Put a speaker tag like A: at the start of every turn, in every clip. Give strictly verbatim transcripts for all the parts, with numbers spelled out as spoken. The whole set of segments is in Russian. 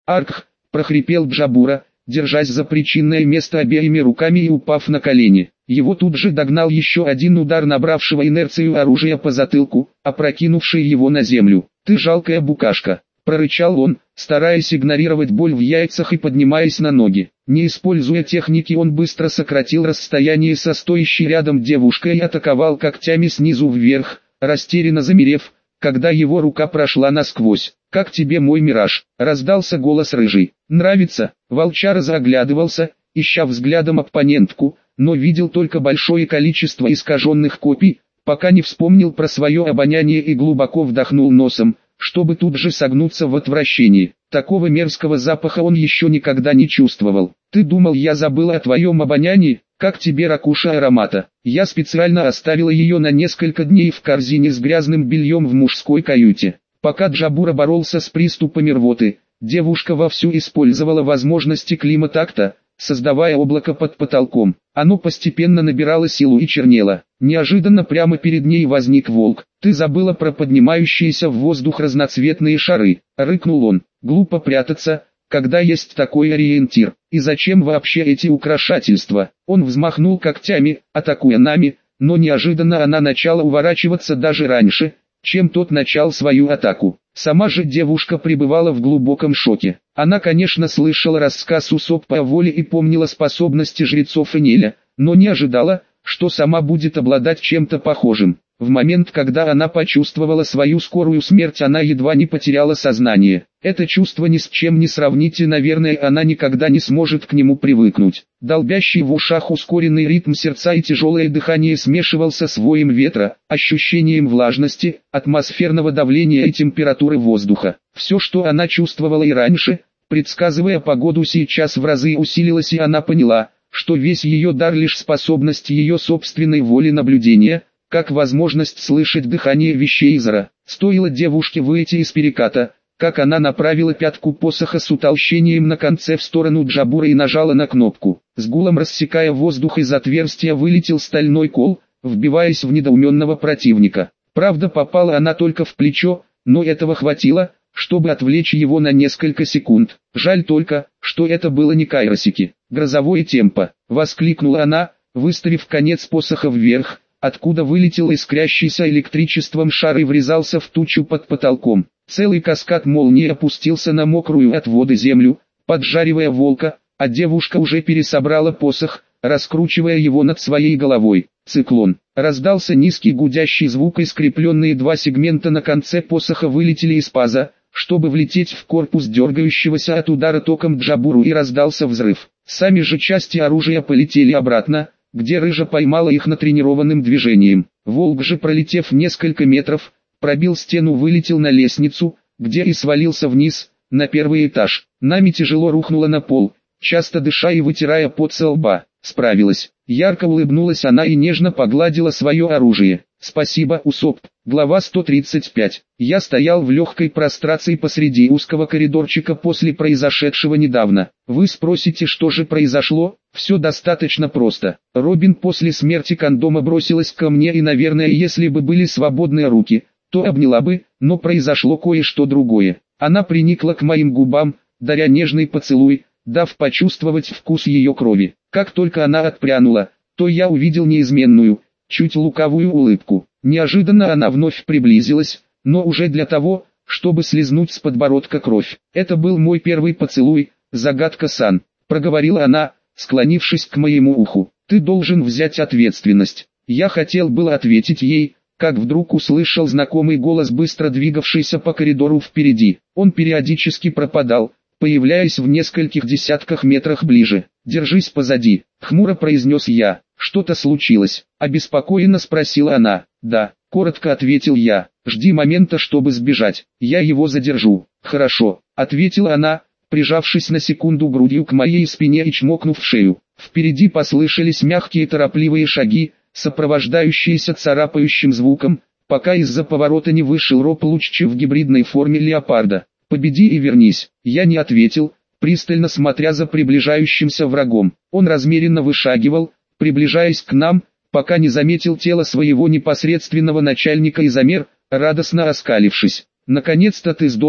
A: Аркх, прохрипел Джабура, держась за причинное место обеими руками и упав на колени. Его тут же догнал еще один удар набравшего инерцию оружия по затылку, опрокинувший его на землю. «Ты жалкая букашка», — прорычал он, стараясь игнорировать боль в яйцах и поднимаясь на ноги. Не используя техники, он быстро сократил расстояние со стоящей рядом девушкой и атаковал когтями снизу вверх, растерянно замерев, когда его рука прошла насквозь. «Как тебе мой мираж?» — раздался голос рыжий. «Нравится?» Волчара заглядывался, ища взглядом оппонентку, но видел только большое количество искаженных копий, пока не вспомнил про свое обоняние и глубоко вдохнул носом, чтобы тут же согнуться в отвращении. Такого мерзкого запаха он еще никогда не чувствовал. «Ты думал, я забыла о твоем обонянии? Как тебе ракуша аромата?» Я специально оставила ее на несколько дней в корзине с грязным бельем в мужской каюте. Пока Джабура боролся с приступами рвоты, девушка вовсю использовала возможности климатакта, создавая облако под потолком. Оно постепенно набирало силу и чернело. Неожиданно прямо перед ней возник волк. «Ты забыла про поднимающиеся в воздух разноцветные шары», — рыкнул он. «Глупо прятаться, когда есть такой ориентир. И зачем вообще эти украшательства?» Он взмахнул когтями, атакуя Нами, но неожиданно она начала уворачиваться даже раньше, чем тот начал свою атаку. Сама же девушка пребывала в глубоком шоке. Она, конечно, слышала рассказ Усоппа о воле и помнила способности жрецов Энеля, но не ожидала, что сама будет обладать чем-то похожим. В момент, когда она почувствовала свою скорую смерть, она едва не потеряла сознание. Это чувство ни с чем не сравнить, и, наверное, она никогда не сможет к нему привыкнуть. Долбящий в ушах ускоренный ритм сердца и тяжелое дыхание смешивался с воем ветра, ощущением влажности, атмосферного давления и температуры воздуха. Все, что она чувствовала и раньше, предсказывая погоду, сейчас в разы усилилось, и она поняла, что весь ее дар лишь способность ее собственной воли наблюдения, как возможность слышать дыхание вещей Изара. Стоило девушке выйти из переката, как она направила пятку посоха с утолщением на конце в сторону Джабура и нажала на кнопку. С гулом рассекая воздух, из отверстия вылетел стальной кол, вбиваясь в недоуменного противника. Правда, попала она только в плечо, но этого хватило, чтобы отвлечь его на несколько секунд. Жаль только, что это было не Кайросики. «Грозовое темпо!» — воскликнула она, выставив конец посоха вверх, откуда вылетел искрящийся электричеством шар и врезался в тучу под потолком. Целый каскад молнии опустился на мокрую от воды землю, поджаривая волка, а девушка уже пересобрала посох, раскручивая его над своей головой. Циклон. Раздался низкий гудящий звук, и скрепленные два сегмента на конце посоха вылетели из паза, чтобы влететь в корпус дергающегося от удара током Джабуру, и раздался взрыв. Сами же части оружия полетели обратно, где рыжа поймала их натренированным движением. Волк же, пролетев несколько метров, пробил стену, вылетел на лестницу, где и свалился вниз, на первый этаж. Нами тяжело рухнула на пол, часто дыша и вытирая пот со лба. Справилась. Ярко улыбнулась она и нежно погладила свое оружие. «Спасибо, Усопп». Глава сто тридцать пять. Я стоял в легкой прострации посреди узкого коридорчика после произошедшего недавно. Вы спросите, что же произошло? Все достаточно просто. Робин после смерти кондома бросилась ко мне, и, наверное, если бы были свободные руки, то обняла бы, но произошло кое-что другое. Она приникла к моим губам, даря нежный поцелуй, дав почувствовать вкус ее крови. Как только она отпрянула, то я увидел неизменную, чуть лукавую улыбку. Неожиданно она вновь приблизилась, но уже для того, чтобы слизнуть с подбородка кровь. «Это был мой первый поцелуй, загадка-сан», — проговорила она, склонившись к моему уху. «Ты должен взять ответственность». Я хотел было ответить ей, как вдруг услышал знакомый голос, быстро двигавшийся по коридору впереди. Он периодически пропадал, появляясь в нескольких десятках метрах ближе. «Держись позади», — хмуро произнес я. «Что-то случилось?» — обеспокоенно спросила она. «Да», — коротко ответил я. «Жди момента, чтобы сбежать. Я его задержу». «Хорошо», — ответила она, прижавшись на секунду грудью к моей спине и чмокнув в шею. Впереди послышались мягкие торопливые шаги, сопровождающиеся царапающим звуком, пока из-за поворота не вышел Роб Луччи в гибридной форме леопарда. «Победи и вернись». Я не ответил, пристально смотря за приближающимся врагом. Он размеренно вышагивал, приближаясь к нам, пока не заметил тело своего непосредственного начальника и замер, радостно оскалившись. «Наконец-то ты сдох», —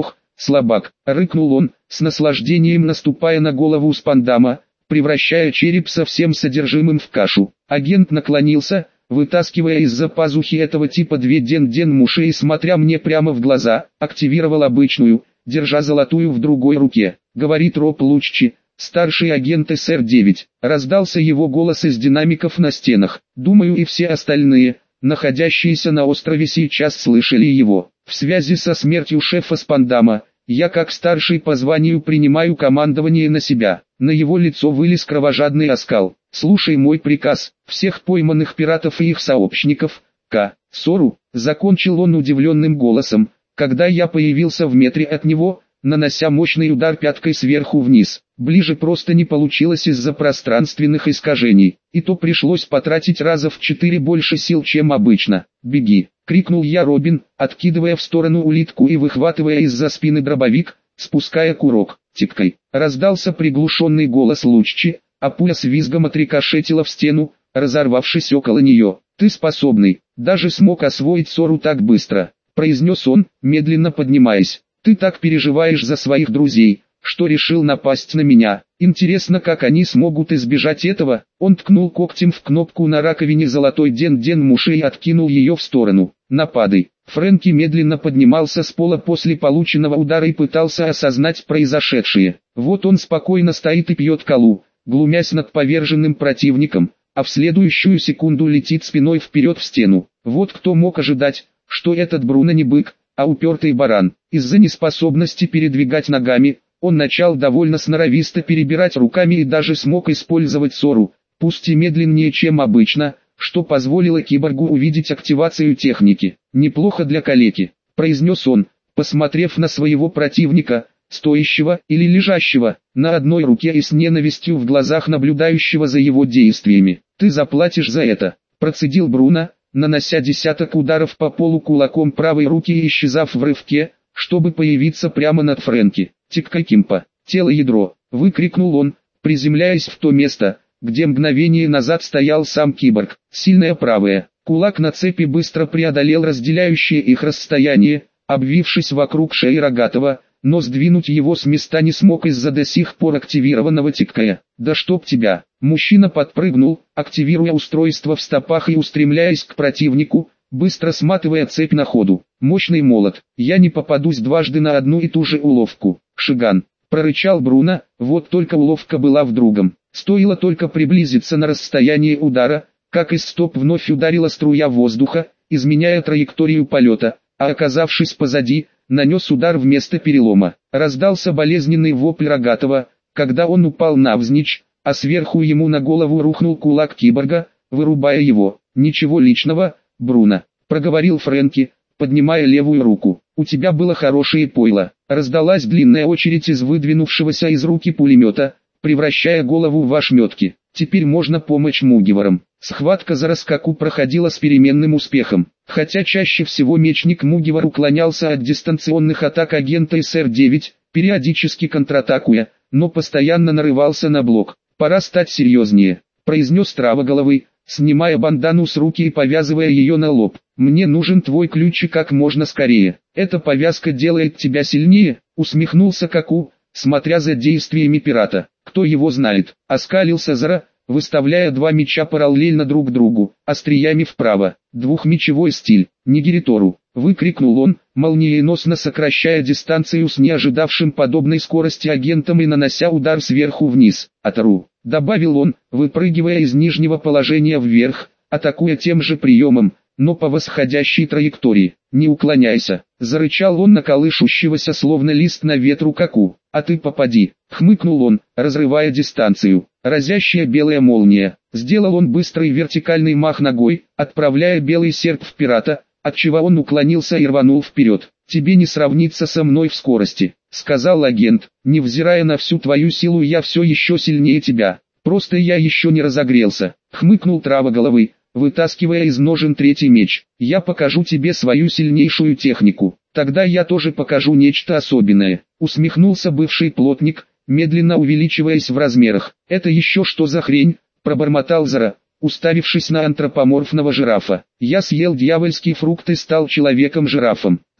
A: слабак, рыкнул он, с наслаждением наступая на голову Спандама, превращая череп со всем содержимым в кашу. Агент наклонился, вытаскивая из-за пазухи этого типа две ден-ден муши и смотря мне прямо в глаза, активировал обычную, держа золотую в другой руке. Говорит Роб Луччи, старший агент эс эр девять. Раздался его голос из динамиков на стенах. Думаю, и все остальные, находящиеся на острове, сейчас слышали его. В связи со смертью шефа Спандама, я как старший по званию принимаю командование на себя. На его лицо вылез кровожадный оскал. Слушай мой приказ, всех пойманных пиратов и их сообщников, К. Сору, закончил он удивленным голосом, когда я появился в метре от него, нанося мощный удар пяткой сверху вниз. Ближе просто не получилось из-за пространственных искажений, и то пришлось потратить раза в четыре больше сил, чем обычно. «Беги!» — крикнул я Робин, откидывая в сторону улитку и выхватывая из-за спины дробовик, спуская курок. Тиккой. Раздался приглушенный голос Луччи, а пуля с визгом отрикошетила в стену, разорвавшись около нее. «Ты способный, даже смог освоить Сору так быстро», — произнес он, медленно поднимаясь. «Ты так переживаешь за своих друзей, что решил напасть на меня. Интересно, как они смогут избежать этого?» Он ткнул когтем в кнопку на раковине золотой ден-ден муши и откинул ее в сторону. «Нападай». Фрэнки медленно поднимался с пола после полученного удара и пытался осознать произошедшее. Вот он спокойно стоит и пьет колу, глумясь над поверженным противником, а в следующую секунду летит спиной вперед в стену. Вот кто мог ожидать, что этот Бруно не бык, а упертый баран. Из-за неспособности передвигать ногами, он начал довольно сноровисто перебирать руками и даже смог использовать Сору, пусть и медленнее, чем обычно, что позволило киборгу увидеть активацию техники. «Неплохо для калеки», — произнес он, посмотрев на своего противника, стоящего или лежащего, на одной руке и с ненавистью в глазах наблюдающего за его действиями. «Ты заплатишь за это», — процедил Бруно, нанося десяток ударов по полу кулаком правой руки и исчезав в рывке, чтобы появиться прямо над Фрэнки. «Тикка-кимпа, тело-ядро», — выкрикнул он, приземляясь в то место, где мгновение назад стоял сам киборг. Сильная правая. Кулак на цепи быстро преодолел разделяющее их расстояние, обвившись вокруг шеи Рогатого, но сдвинуть его с места не смог из-за до сих пор активированного тиккая. «Да чтоб тебя!» Мужчина подпрыгнул, активируя устройство в стопах и устремляясь к противнику, быстро сматывая цепь на ходу. Мощный молот. «Я не попадусь дважды на одну и ту же уловку». «Шиган!» — прорычал Бруно, вот только уловка была в другом. Стоило только приблизиться на расстояние удара, как из стоп вновь ударила струя воздуха, изменяя траекторию полета, а оказавшись позади, нанес удар вместо перелома. Раздался болезненный вопль Рогатого, когда он упал навзничь, а сверху ему на голову рухнул кулак киборга, вырубая его. «Ничего личного, Бруно», — проговорил Фрэнки, поднимая левую руку. «У тебя было хорошее пойло». Раздалась длинная очередь из выдвинувшегося из руки пулемета, превращая голову в ошметки. Теперь можно помочь Мугиварам. Схватка за раскаку проходила с переменным успехом. Хотя чаще всего мечник Мугивар уклонялся от дистанционных атак агента эс эр девять, периодически контратакуя, но постоянно нарывался на блок. «Пора стать серьезнее», — произнес Травоголовый, снимая бандану с руки и повязывая ее на лоб. «Мне нужен твой ключ и как можно скорее. Эта повязка делает тебя сильнее», — усмехнулся Каку, смотря за действиями пирата. «Кто его знает?» — оскалился Зара, выставляя два меча параллельно друг другу, остриями вправо. «Двухмечевой стиль, Нигеритору!» — выкрикнул он, молниеносно сокращая дистанцию с неожидавшим подобной скорости агентом и нанося удар сверху вниз. «Атару!» — добавил он, выпрыгивая из нижнего положения вверх, атакуя тем же приемом, но по восходящей траектории. «Не уклоняйся!» — зарычал он на колышущегося словно лист на ветру Каку. «А ты попади!» — хмыкнул он, разрывая дистанцию. Разящая белая молния. Сделал он быстрый вертикальный мах ногой, отправляя белый серп в пирата, отчего он уклонился и рванул вперед. «Тебе не сравниться со мной в скорости», — сказал агент. «Невзирая на всю твою силу, я все еще сильнее тебя. Просто я еще не разогрелся», — хмыкнул Травоголовый, вытаскивая из ножен третий меч. «Я покажу тебе свою сильнейшую технику. Тогда я тоже покажу нечто особенное», — усмехнулся бывший плотник, медленно увеличиваясь в размерах. «Это еще что за хрень?» — пробормотал Зара, уставившись на антропоморфного жирафа. «Я съел дьявольский фрукт и стал человеком-жирафом».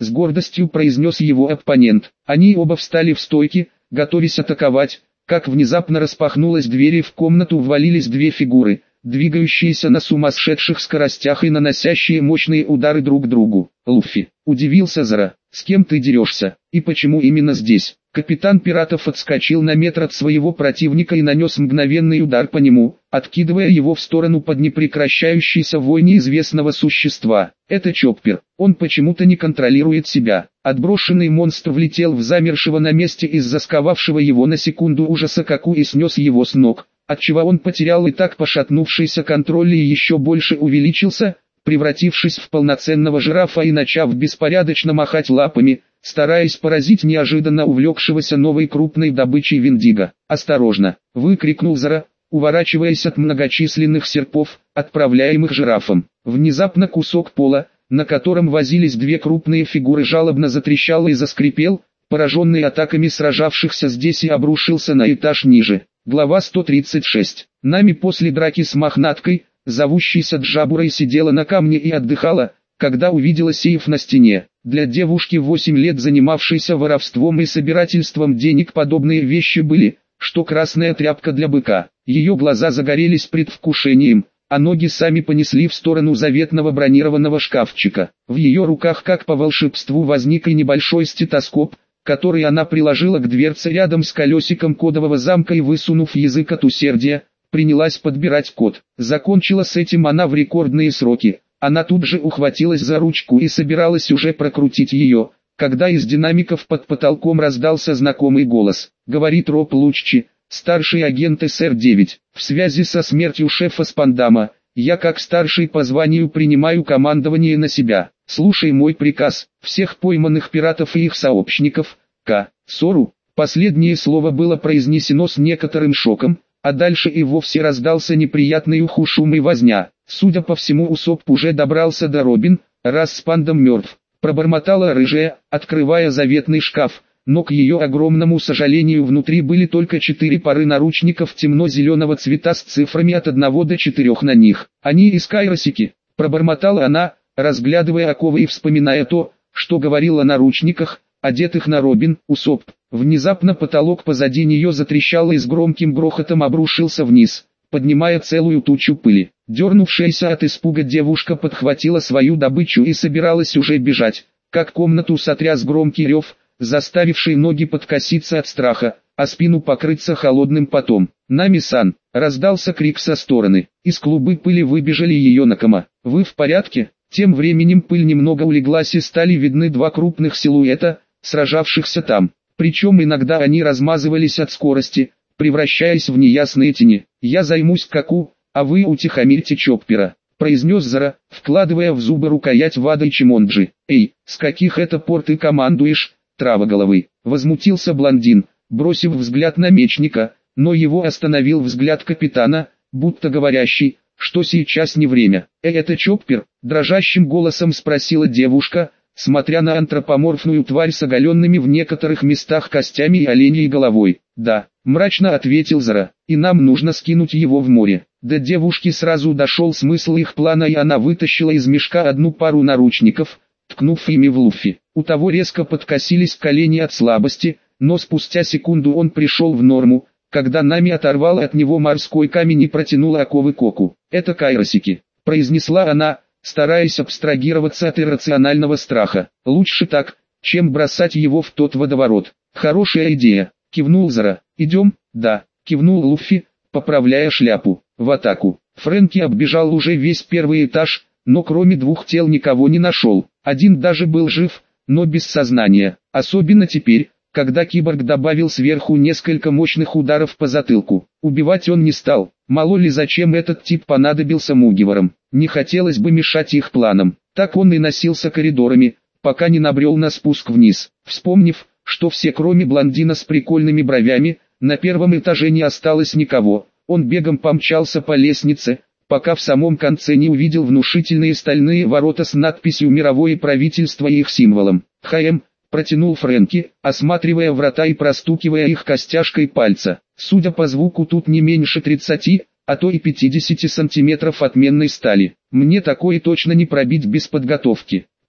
A: с гордостью произнес его оппонент. Они оба встали в стойки, готовясь атаковать, как внезапно распахнулась дверь и в комнату ввалились две фигуры, двигающиеся на сумасшедших скоростях и наносящие мощные удары друг другу. «Луффи», — удивился Зора, — «с кем ты дерешься, и почему именно здесь?» Капитан пиратов отскочил на метр от своего противника и нанес мгновенный удар по нему, откидывая его в сторону под непрекращающейся вой неизвестного существа. Это Чоппер, он почему-то не контролирует себя. Отброшенный монстр влетел в замершего на месте из-за сковавшего его на секунду ужаса Каку и снес его с ног, отчего он потерял и так пошатнувшийся контроль и еще больше увеличился, превратившись в полноценного жирафа и начав беспорядочно махать лапами, стараясь поразить неожиданно увлекшегося новой крупной добычей Виндиго. «Осторожно!» — выкрикнул Зора, уворачиваясь от многочисленных серпов, отправляемых жирафом. Внезапно кусок пола, на котором возились две крупные фигуры, жалобно затрещал и заскрипел, пораженный атаками сражавшихся здесь, и обрушился на этаж ниже. Глава сто тридцать шесть. Нами после драки с мохнаткой, зовущейся Джабурой, сидела на камне и отдыхала, когда увидела сейф на стене. Для девушки восемь лет, занимавшейся воровством и собирательством денег, подобные вещи были, что красная тряпка для быка. Ее глаза загорелись предвкушением, а ноги сами понесли в сторону заветного бронированного шкафчика. В ее руках, как по волшебству, возник и небольшой стетоскоп, который она приложила к дверце рядом с колесиком кодового замка и, высунув язык от усердия, принялась подбирать код. Закончила с этим она в рекордные сроки. Она тут же ухватилась за ручку и собиралась уже прокрутить ее, когда из динамиков под потолком раздался знакомый голос. Говорит Роб Луччи, старший агент эс эр девять. В связи со смертью шефа Спандама, я как старший по званию принимаю командование на себя. Слушай мой приказ. Всех пойманных пиратов и их сообщников, К. Сору. Последнее слово было произнесено с некоторым шоком, а дальше и вовсе раздался неприятный уху шум и возня. Судя по всему, Усоп уже добрался до Робин, раз Спандам мертв. Пробормотала рыжая, открывая заветный шкаф, но к ее огромному сожалению внутри были только четыре пары наручников темно-зеленого цвета с цифрами от одного до четырех на них. Они из Кайросики, пробормотала она, разглядывая оковы и вспоминая то, что говорил о наручниках, одетых на Робин. Усоп. Внезапно потолок позади нее затрещал и с громким грохотом обрушился вниз, поднимая целую тучу пыли. Дернувшаяся от испуга девушка подхватила свою добычу и собиралась уже бежать, как комнату сотряс громкий рев, заставивший ноги подкоситься от страха, а спину покрыться холодным потом. «Нами-сан!» — раздался крик со стороны. Из клубы пыли выбежали ее Накама. «Вы в порядке?» Тем временем пыль немного улеглась и стали видны два крупных силуэта, сражавшихся там. Причем иногда они размазывались от скорости, превращаясь в неясные тени. «Я займусь Каку, а вы утихомирьте Чоппера», — произнес Зора, вкладывая в зубы рукоять Вада Ичимонджи. «Эй, с каких это пор ты командуешь, травоголовый?» — возмутился блондин, бросив взгляд на мечника, но его остановил взгляд капитана, будто говорящий, что сейчас не время. «Э, это Чоппер?» — дрожащим голосом спросила девушка, смотря на антропоморфную тварь с оголенными в некоторых местах костями и оленьей головой. «Да», — мрачно ответил Зора, — «и нам нужно скинуть его в море». До девушки сразу дошел смысл их плана, и она вытащила из мешка одну пару наручников, ткнув ими в Луффи. У того резко подкосились колени от слабости, но спустя секунду он пришел в норму, когда Нами оторвала от него морской камень и протянула оковы Коку. «Это Кайросики», — произнесла она, стараясь абстрагироваться от иррационального страха. «Лучше так, чем бросать его в тот водоворот». «Хорошая идея», — кивнул Зора. «Идем?» «Да», — кивнул Луффи, поправляя шляпу. «В атаку». Фрэнки оббежал уже весь первый этаж, но кроме двух тел никого не нашел. Один даже был жив, но без сознания. Особенно теперь, когда киборг добавил сверху несколько мощных ударов по затылку. Убивать он не стал. Мало ли зачем этот тип понадобился Мугиворам. Не хотелось бы мешать их планам. Так он и носился коридорами, пока не набрел на спуск вниз. Вспомнив, что все кроме блондина с прикольными бровями, на первом этаже не осталось никого, он бегом помчался по лестнице, пока в самом конце не увидел внушительные стальные ворота с надписью «Мировое правительство» и их символом. «ХМ», протянул Фрэнки, осматривая врата и простукивая их костяшкой пальца. Судя по звуку, тут не меньше тридцати, а то и пятидесяти сантиметров отменной стали. Мне такое точно не пробить без подготовки.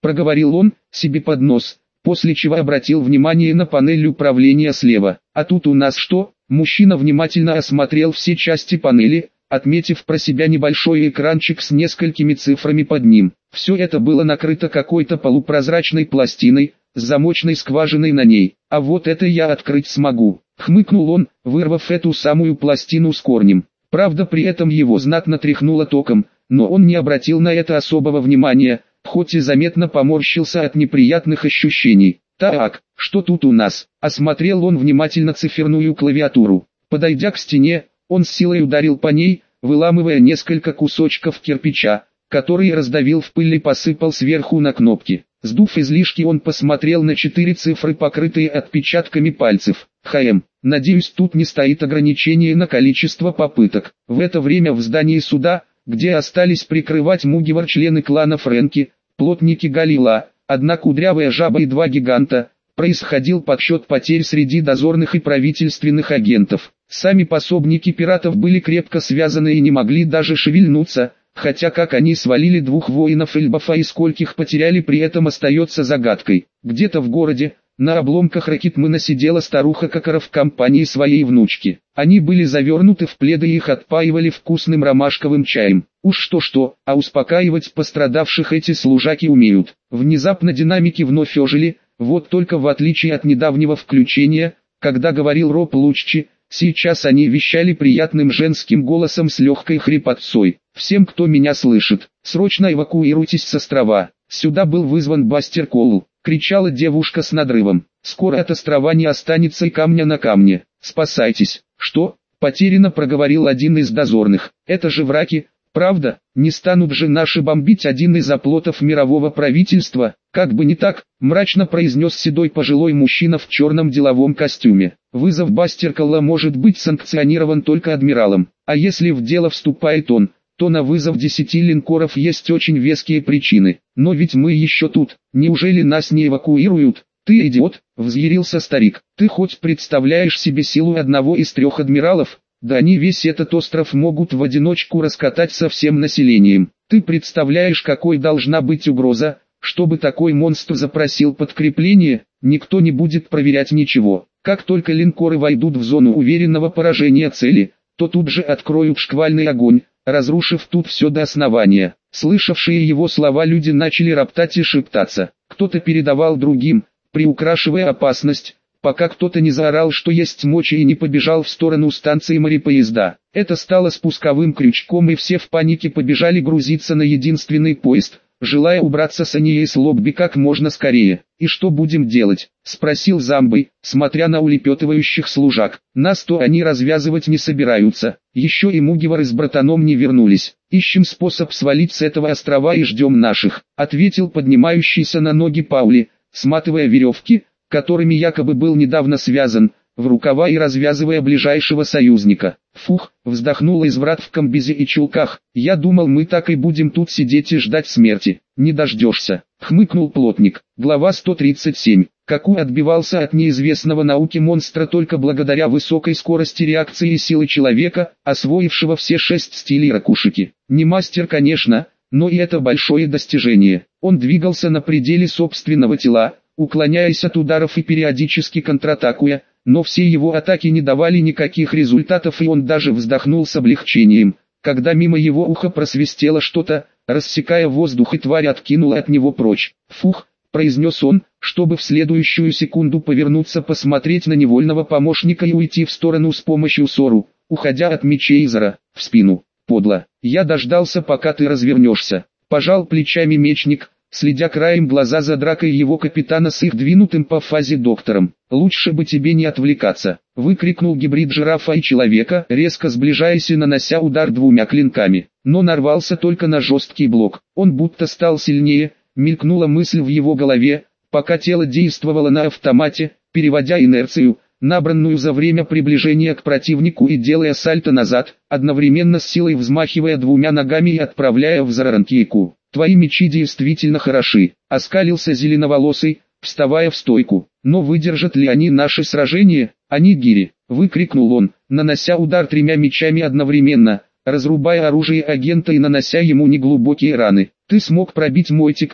A: проговорил он себе под нос, после чего обратил внимание на панель управления слева. А тут у нас что? Мужчина внимательно осмотрел все части панели, отметив про себя небольшой экранчик с несколькими цифрами под ним. Все это было накрыто какой-то полупрозрачной пластиной, с замочной скважиной на ней. А вот это я открыть смогу, хмыкнул он, вырвав эту самую пластину с корнем. Правда, при этом его знатно тряхнуло током, но он не обратил на это особого внимания, хоть и заметно поморщился от неприятных ощущений. Так, что тут у нас? Осмотрел он внимательно циферную клавиатуру. Подойдя к стене, он с силой ударил по ней, выламывая несколько кусочков кирпича, который раздавил в пыль и посыпал сверху на кнопки. Сдув излишки, он посмотрел на четыре цифры, покрытые отпечатками пальцев. ХМ. Надеюсь, тут не стоит ограничение на количество попыток. В это время в здании суда, где остались прикрывать Мугивар члены клана Фрэнки, плотники Галила, одна кудрявая жаба и два гиганта, происходил подсчет потерь среди дозорных и правительственных агентов. Сами пособники пиратов были крепко связаны и не могли даже шевельнуться, хотя как они свалили двух воинов Эльбафа и скольких потеряли, при этом остается загадкой. Где-то в городе, на обломках Ракитмына, сидела старуха Кокора в компании своей внучки. Они были завернуты в пледы и их отпаивали вкусным ромашковым чаем. Уж что-что, а успокаивать пострадавших эти служаки умеют. Внезапно динамики вновь ожили, вот только в отличие от недавнего включения, когда говорил Роб Луччи, сейчас они вещали приятным женским голосом с легкой хрипотцой. «Всем, кто меня слышит, срочно эвакуируйтесь с острова. Сюда был вызван Бастер Коул», — кричала девушка с надрывом. «Скоро от острова не останется и камня на камне. Спасайтесь». «Что?» — потерянно проговорил один из дозорных. «Это же враки, правда? Не станут же наши бомбить один из оплотов мирового правительства?» «Как бы не так», — мрачно произнес седой пожилой мужчина в черном деловом костюме. «Вызов Бастерколла может быть санкционирован только адмиралом, а если в дело вступает он, то на вызов десяти линкоров есть очень веские причины. Но ведь мы еще тут, неужели нас не эвакуируют?» «Ты идиот», — взъярился старик. «Ты хоть представляешь себе силу одного из трех адмиралов? Да они весь этот остров могут в одиночку раскатать со всем населением. Ты представляешь, какой должна быть угроза, чтобы такой монстр запросил подкрепление? Никто не будет проверять ничего. Как только линкоры войдут в зону уверенного поражения цели, то тут же откроют шквальный огонь, разрушив тут все до основания». Слышавшие его слова люди начали роптать и шептаться. Кто-то передавал другим, приукрашивая опасность, пока кто-то не заорал, что есть мочи, и не побежал в сторону станции морепоезда. Это стало спусковым крючком, и все в панике побежали грузиться на единственный поезд, желая убраться с Аниейс Лобби как можно скорее. «И что будем делать?» — спросил Замбой, смотря на улепетывающих служак. «Нас-то они развязывать не собираются. Еще и Мугивары с братаном не вернулись. Ищем способ свалить с этого острова и ждем наших», — ответил поднимающийся на ноги Паули, сматывая веревки, которыми якобы был недавно связан, в рукава и развязывая ближайшего союзника. «Фух», — вздохнул изврат в комбезе и чулках, «я думал, мы так и будем тут сидеть и ждать смерти». «Не дождешься», — хмыкнул плотник. Глава сто тридцать семь. Какой отбивался от неизвестного науки монстра только благодаря высокой скорости реакции и силы человека, освоившего все шесть стилей ракушики. Не мастер, конечно, но и это большое достижение. Он двигался на пределе собственного тела, уклоняясь от ударов и периодически контратакуя, но все его атаки не давали никаких результатов, и он даже вздохнул с облегчением, когда мимо его уха просвистело что-то, рассекая воздух, и тварь откинула от него прочь. «Фух», — произнес он, чтобы в следующую секунду повернуться, посмотреть на невольного помощника и уйти в сторону с помощью Сору, уходя от мечей Изара, в спину. «Подло, я дождался, пока ты развернешься», — пожал плечами мечник, следя краем глаза за дракой его капитана с их двинутым по фазе доктором. «Лучше бы тебе не отвлекаться», — выкрикнул гибрид жирафа и человека, резко сближаясь и нанося удар двумя клинками, но нарвался только на жесткий блок. Он будто стал сильнее, мелькнула мысль в его голове, пока тело действовало на автомате, переводя инерцию, набранную за время приближения к противнику, и делая сальто назад, одновременно с силой взмахивая двумя ногами и отправляя в Зараранкейку. «Твои мечи действительно хороши», — оскалился зеленоволосый, вставая в стойку. «Но выдержат ли они наши сражения? Они гири», — выкрикнул он, нанося удар тремя мечами одновременно, разрубая оружие агента и нанося ему неглубокие раны. «Ты смог пробить мой тиккой», —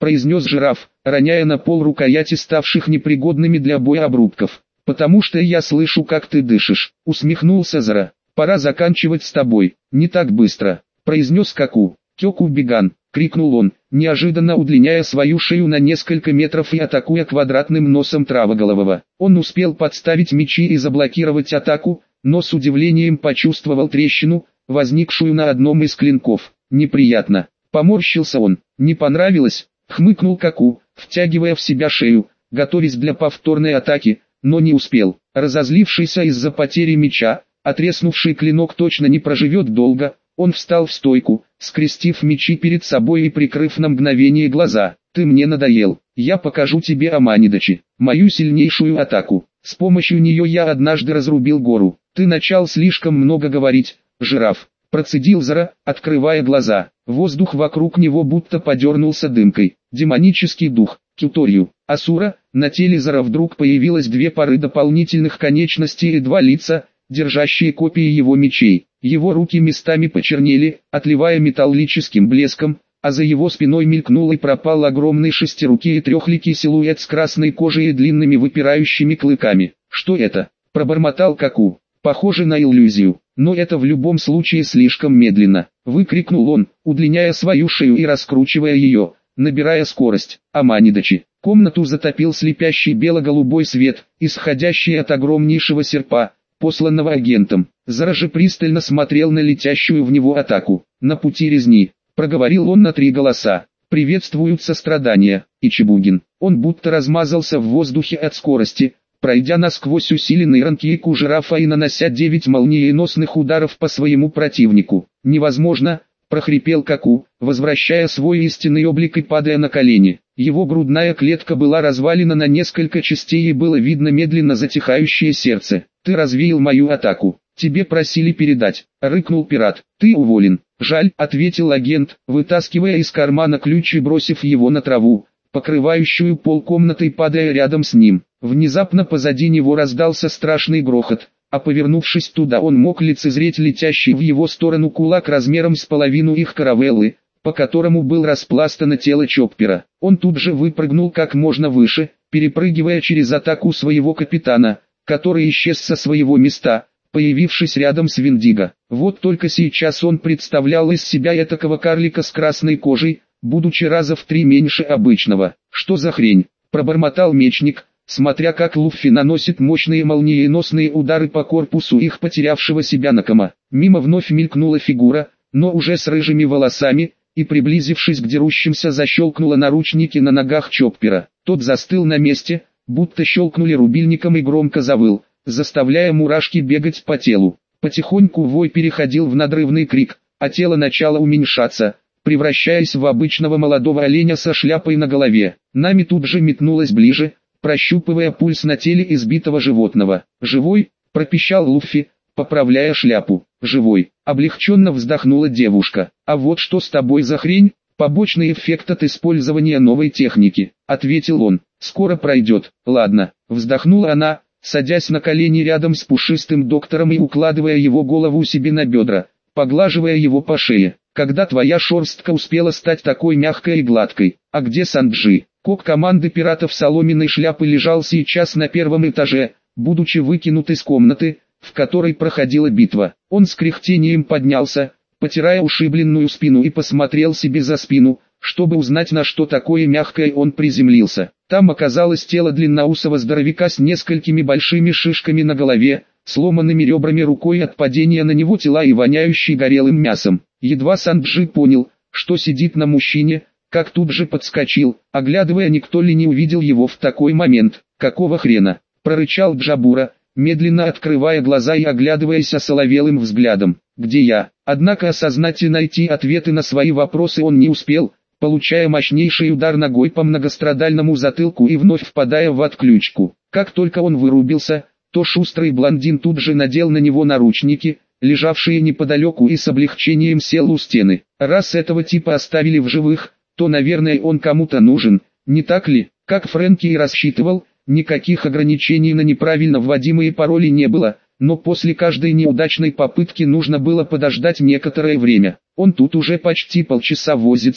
A: произнес жираф, роняя на пол рукояти ставших непригодными для боя обрубков. «Потому что я слышу, как ты дышишь», — усмехнулся Зара. «Пора заканчивать с тобой, не так быстро», — произнес Каку. «Кёку-биган», — крикнул он, неожиданно удлиняя свою шею на несколько метров и атакуя квадратным носом травоголового. Он успел подставить мечи и заблокировать атаку, но с удивлением почувствовал трещину, возникшую на одном из клинков. «Неприятно». Поморщился он. «Не понравилось?» — хмыкнул Каку, втягивая в себя шею, готовясь для повторной атаки, но не успел. Разозлившийся из-за потери меча, отреснувший клинок точно не проживет долго, он встал в стойку, скрестив мечи перед собой и прикрыв на мгновение глаза. «Ты мне надоел, я покажу тебе Аманидачи, мою сильнейшую атаку. С помощью нее я однажды разрубил гору. Ты начал слишком много говорить, жираф», — процедил Зара, открывая глаза. Воздух вокруг него будто подернулся дымкой. Демонический дух, Кюторью, Асура. На теле Зара вдруг появилось две пары дополнительных конечностей и два лица, держащие копии его мечей. Его руки местами почернели, отливая металлическим блеском, а за его спиной мелькнул и пропал огромный шестирукий и трехликий силуэт с красной кожей и длинными выпирающими клыками. «Что это?» – пробормотал Каку. «Похоже на иллюзию, но это в любом случае слишком медленно», – выкрикнул он, удлиняя свою шею и раскручивая ее, набирая скорость. Аманидачи. Комнату затопил слепящий бело-голубой свет, исходящий от огромнейшего серпа, посланного агентом. Зара же пристально смотрел на летящую в него атаку. «На пути резни», — проговорил он на три голоса. «Приветствуют сострадания, Ичибугин». Он будто размазался в воздухе от скорости, пройдя насквозь усиленный ранкейку жирафа и нанося девять молниеносных ударов по своему противнику. «Невозможно», — прохрипел Каку, возвращая свой истинный облик и падая на колени. Его грудная клетка была развалена на несколько частей и было видно медленно затихающее сердце. «Ты развеял мою атаку. Тебе просили передать», — рыкнул пират. «Ты уволен». «Жаль», — ответил агент, вытаскивая из кармана ключ и бросив его на траву, покрывающую пол комнаты, и падая рядом с ним. Внезапно позади него раздался страшный грохот, а повернувшись туда он мог лицезреть летящий в его сторону кулак размером с половину их каравеллы, по которому был распластано тело Чоппера. Он тут же выпрыгнул как можно выше, перепрыгивая через атаку своего капитана, который исчез со своего места, появившись рядом с Виндиго. Вот только сейчас он представлял из себя этакого карлика с красной кожей, будучи раза в три меньше обычного. «Что за хрень?» – пробормотал мечник, смотря как Луффи наносит мощные молниеносные удары по корпусу их потерявшего себя Накама. Мимо вновь мелькнула фигура, но уже с рыжими волосами, и, приблизившись к дерущимся, защелкнула наручники на ногах Чоппера. Тот застыл на месте, будто щелкнули рубильником, и громко завыл, заставляя мурашки бегать по телу. Потихоньку вой переходил в надрывный крик, а тело начало уменьшаться, превращаясь в обычного молодого оленя со шляпой на голове. Нами тут же метнулась ближе, прощупывая пульс на теле избитого животного. «Живой?» – пропищал Луффи, поправляя шляпу. «Живой», – облегченно вздохнула девушка. «А вот что с тобой за хрень?» «Побочный эффект от использования новой техники», – ответил он. «Скоро пройдет». «Ладно», – вздохнула она, садясь на колени рядом с пушистым доктором и укладывая его голову себе на бедра, поглаживая его по шее. «Когда твоя шерстка успела стать такой мягкой и гладкой? А где Санджи?» Кок команды пиратов соломенной шляпы лежал сейчас на первом этаже, будучи выкинут из комнаты, в которой проходила битва. Он с кряхтением поднялся, потирая ушибленную спину, и посмотрел себе за спину, чтобы узнать, на что такое мягкое он приземлился. Там оказалось тело длинноусого здоровяка с несколькими большими шишками на голове, сломанными ребрами, рукой от падения на него тела и воняющий горелым мясом. Едва Санджи понял, что сидит на мужчине, как тут же подскочил, оглядывая, никто ли не увидел его в такой момент. «Какого хрена?» – прорычал Джабура, медленно открывая глаза и оглядываясь осоловелым взглядом. «Где я?» Однако осознать и найти ответы на свои вопросы он не успел, получая мощнейший удар ногой по многострадальному затылку и вновь впадая в отключку. Как только он вырубился, то шустрый блондин тут же надел на него наручники, лежавшие неподалеку, и с облегчением сел у стены. Раз этого типа оставили в живых, то, наверное, он кому-то нужен, не так ли? Как Фрэнки и рассчитывал, никаких ограничений на неправильно вводимые пароли не было, но после каждой неудачной попытки нужно было подождать некоторое время. Он тут уже почти полчаса возится,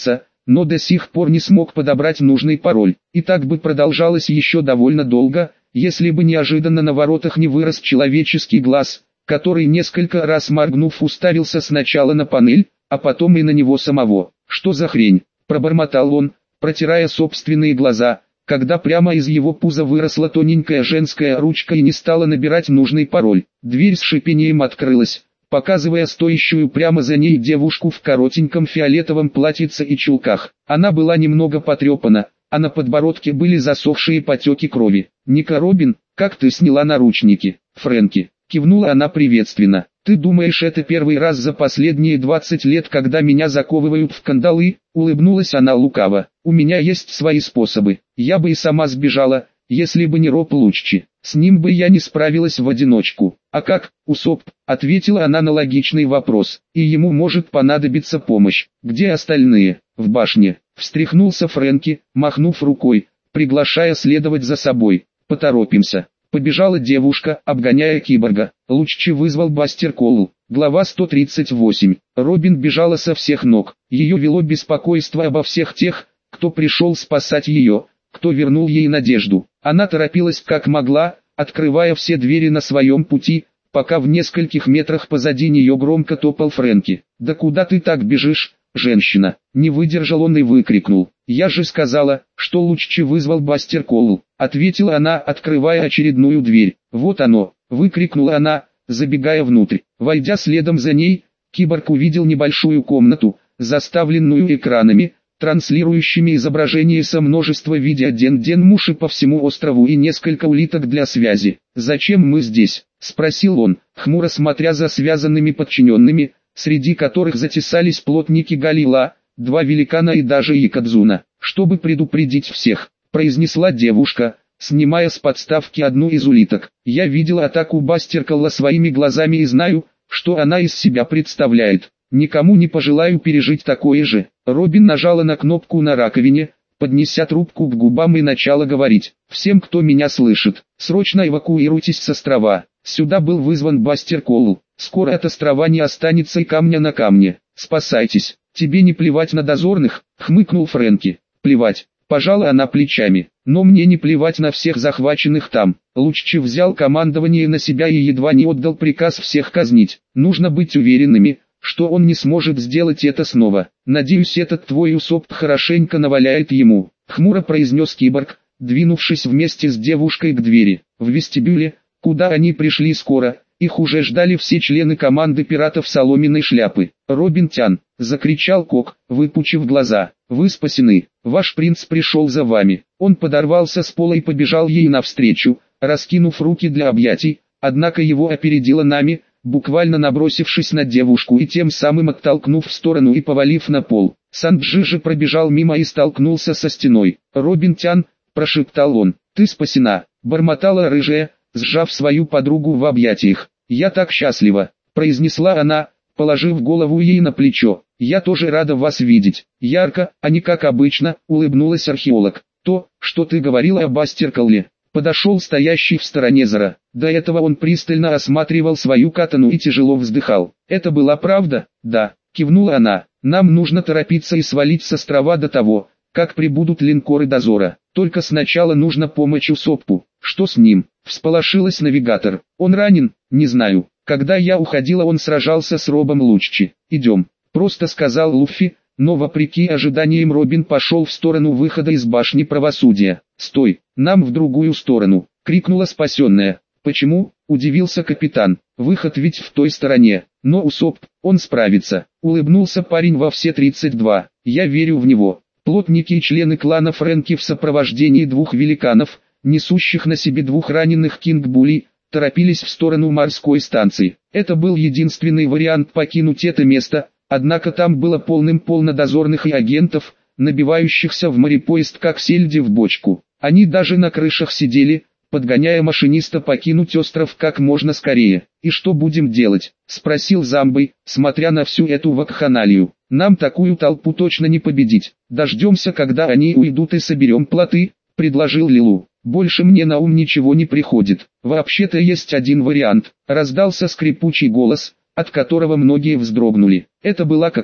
A: но до сих пор не смог подобрать нужный пароль. И так бы продолжалось еще довольно долго, если бы неожиданно на воротах не вырос человеческий глаз, который несколько раз моргнув уставился сначала на панель, а потом и на него самого. «Что за хрень?» – пробормотал он, протирая собственные глаза, когда прямо из его пуза выросла тоненькая женская ручка и не стала набирать нужный пароль. Дверь с шипением открылась, показывая стоящую прямо за ней девушку в коротеньком фиолетовом платьице и чулках. Она была немного потрепана, а на подбородке были засохшие потеки крови. «Ника Робин, как ты сняла наручники?» «Фрэнки», — кивнула она приветственно. «Ты думаешь, это первый раз за последние двадцать лет, когда меня заковывают в кандалы?» Улыбнулась она лукаво. «У меня есть свои способы. Я бы и сама сбежала, если бы не Роб Луччи. С ним бы я не справилась в одиночку». «А как, Усоп?» — ответила она на логичный вопрос. «И ему может понадобиться помощь. Где остальные?» «В башне». Встряхнулся Фрэнки, махнув рукой, приглашая следовать за собой. «Поторопимся». Побежала девушка, обгоняя киборга. Луччи вызвал Бастер Колл. Глава сто тридцать восемь. Робин бежала со всех ног. Ее вело беспокойство обо всех тех, кто пришел спасать ее, кто вернул ей надежду. Она торопилась как могла, открывая все двери на своем пути, пока в нескольких метрах позади нее громко топал Фрэнки. «Да куда ты так бежишь, женщина?» Не выдержал он и выкрикнул. «Я же сказала, что Луччи вызвал Бастер Колл», — ответила она, открывая очередную дверь. «Вот оно», — выкрикнула она, забегая внутрь. Войдя следом за ней, киборг увидел небольшую комнату, заставленную экранами, транслирующими изображения со множества видеоден-ден-муши по всему острову и несколько улиток для связи. «Зачем мы здесь?» — спросил он, хмуро смотря за связанными подчиненными, среди которых затесались плотники Галила, два великана и даже Якадзуна. «Чтобы предупредить всех», — произнесла девушка, снимая с подставки одну из улиток. «Я видела атаку Бастерколла своими глазами и знаю, что она из себя представляет. Никому не пожелаю пережить такое же». Робин нажала на кнопку на раковине, поднеся трубку к губам и начала говорить. «Всем, кто меня слышит, срочно эвакуируйтесь с острова. Сюда был вызван Бастер Колл. Скоро от острова не останется и камня на камне. Спасайтесь». «Тебе не плевать на дозорных?» — хмыкнул Фрэнки. «Плевать». Пожала она плечами. «Но мне не плевать на всех захваченных там». Луччи взял командование на себя и едва не отдал приказ всех казнить. Нужно быть уверенными, что он не сможет сделать это снова. «Надеюсь, этот твой Усоп хорошенько наваляет ему», — хмуро произнес киборг, двинувшись вместе с девушкой к двери. В вестибюле, куда они пришли скоро, их уже ждали все члены команды пиратов соломенной шляпы. «Робин Тян!» — закричал Кок, выпучив глаза. «Вы спасены! Ваш принц пришел за вами!» Он подорвался с пола и побежал ей навстречу, раскинув руки для объятий, однако его опередила Нами, буквально набросившись на девушку и тем самым оттолкнув в сторону и повалив на пол. Санджи же пробежал мимо и столкнулся со стеной. «Робин Тян!» — прошептал он. «Ты спасена!» — бормотала рыжая, сжав свою подругу в объятиях. «Я так счастлива!» — произнесла она, положив голову ей на плечо. «Я тоже рада вас видеть». Ярко, а не как обычно, улыбнулась археолог. «То, что ты говорила о Бастерколле». Подошел стоящий в стороне Зора. До этого он пристально осматривал свою катану и тяжело вздыхал. «Это была правда?» «Да», кивнула она. «Нам нужно торопиться и свалить с острова до того, как прибудут линкоры дозора. Только сначала нужно помочь Усоппу». «Что с ним?» — всполошилась навигатор. «Он ранен?» «Не знаю. Когда я уходила, он сражался с Робом Луччи». «Идем», — просто сказал Луффи, но вопреки ожиданиям Робин пошел в сторону выхода из башни правосудия. «Стой, нам в другую сторону», — крикнула спасенная. «Почему?» — удивился капитан. «Выход ведь в той стороне». «Но Усоп, он справится», — улыбнулся парень во все тридцать два. «Я верю в него». Плотники и члены клана Фрэнки в сопровождении двух великанов, несущих на себе двух раненых кинг-булей, торопились в сторону морской станции. Это был единственный вариант покинуть это место, однако там было полным-полно дозорных и агентов, набивающихся в морепоезд как сельди в бочку. Они даже на крышах сидели, подгоняя машиниста покинуть остров как можно скорее. «И что будем делать?» — спросил Замбой, смотря на всю эту вакханалию. «Нам такую толпу точно не победить. Дождемся, когда они уйдут, и соберем плоты», — предложил Лилу. «Больше мне на ум ничего не приходит. Вообще-то есть один вариант», — раздался скрипучий голос, от которого многие вздрогнули. Это была Кокора,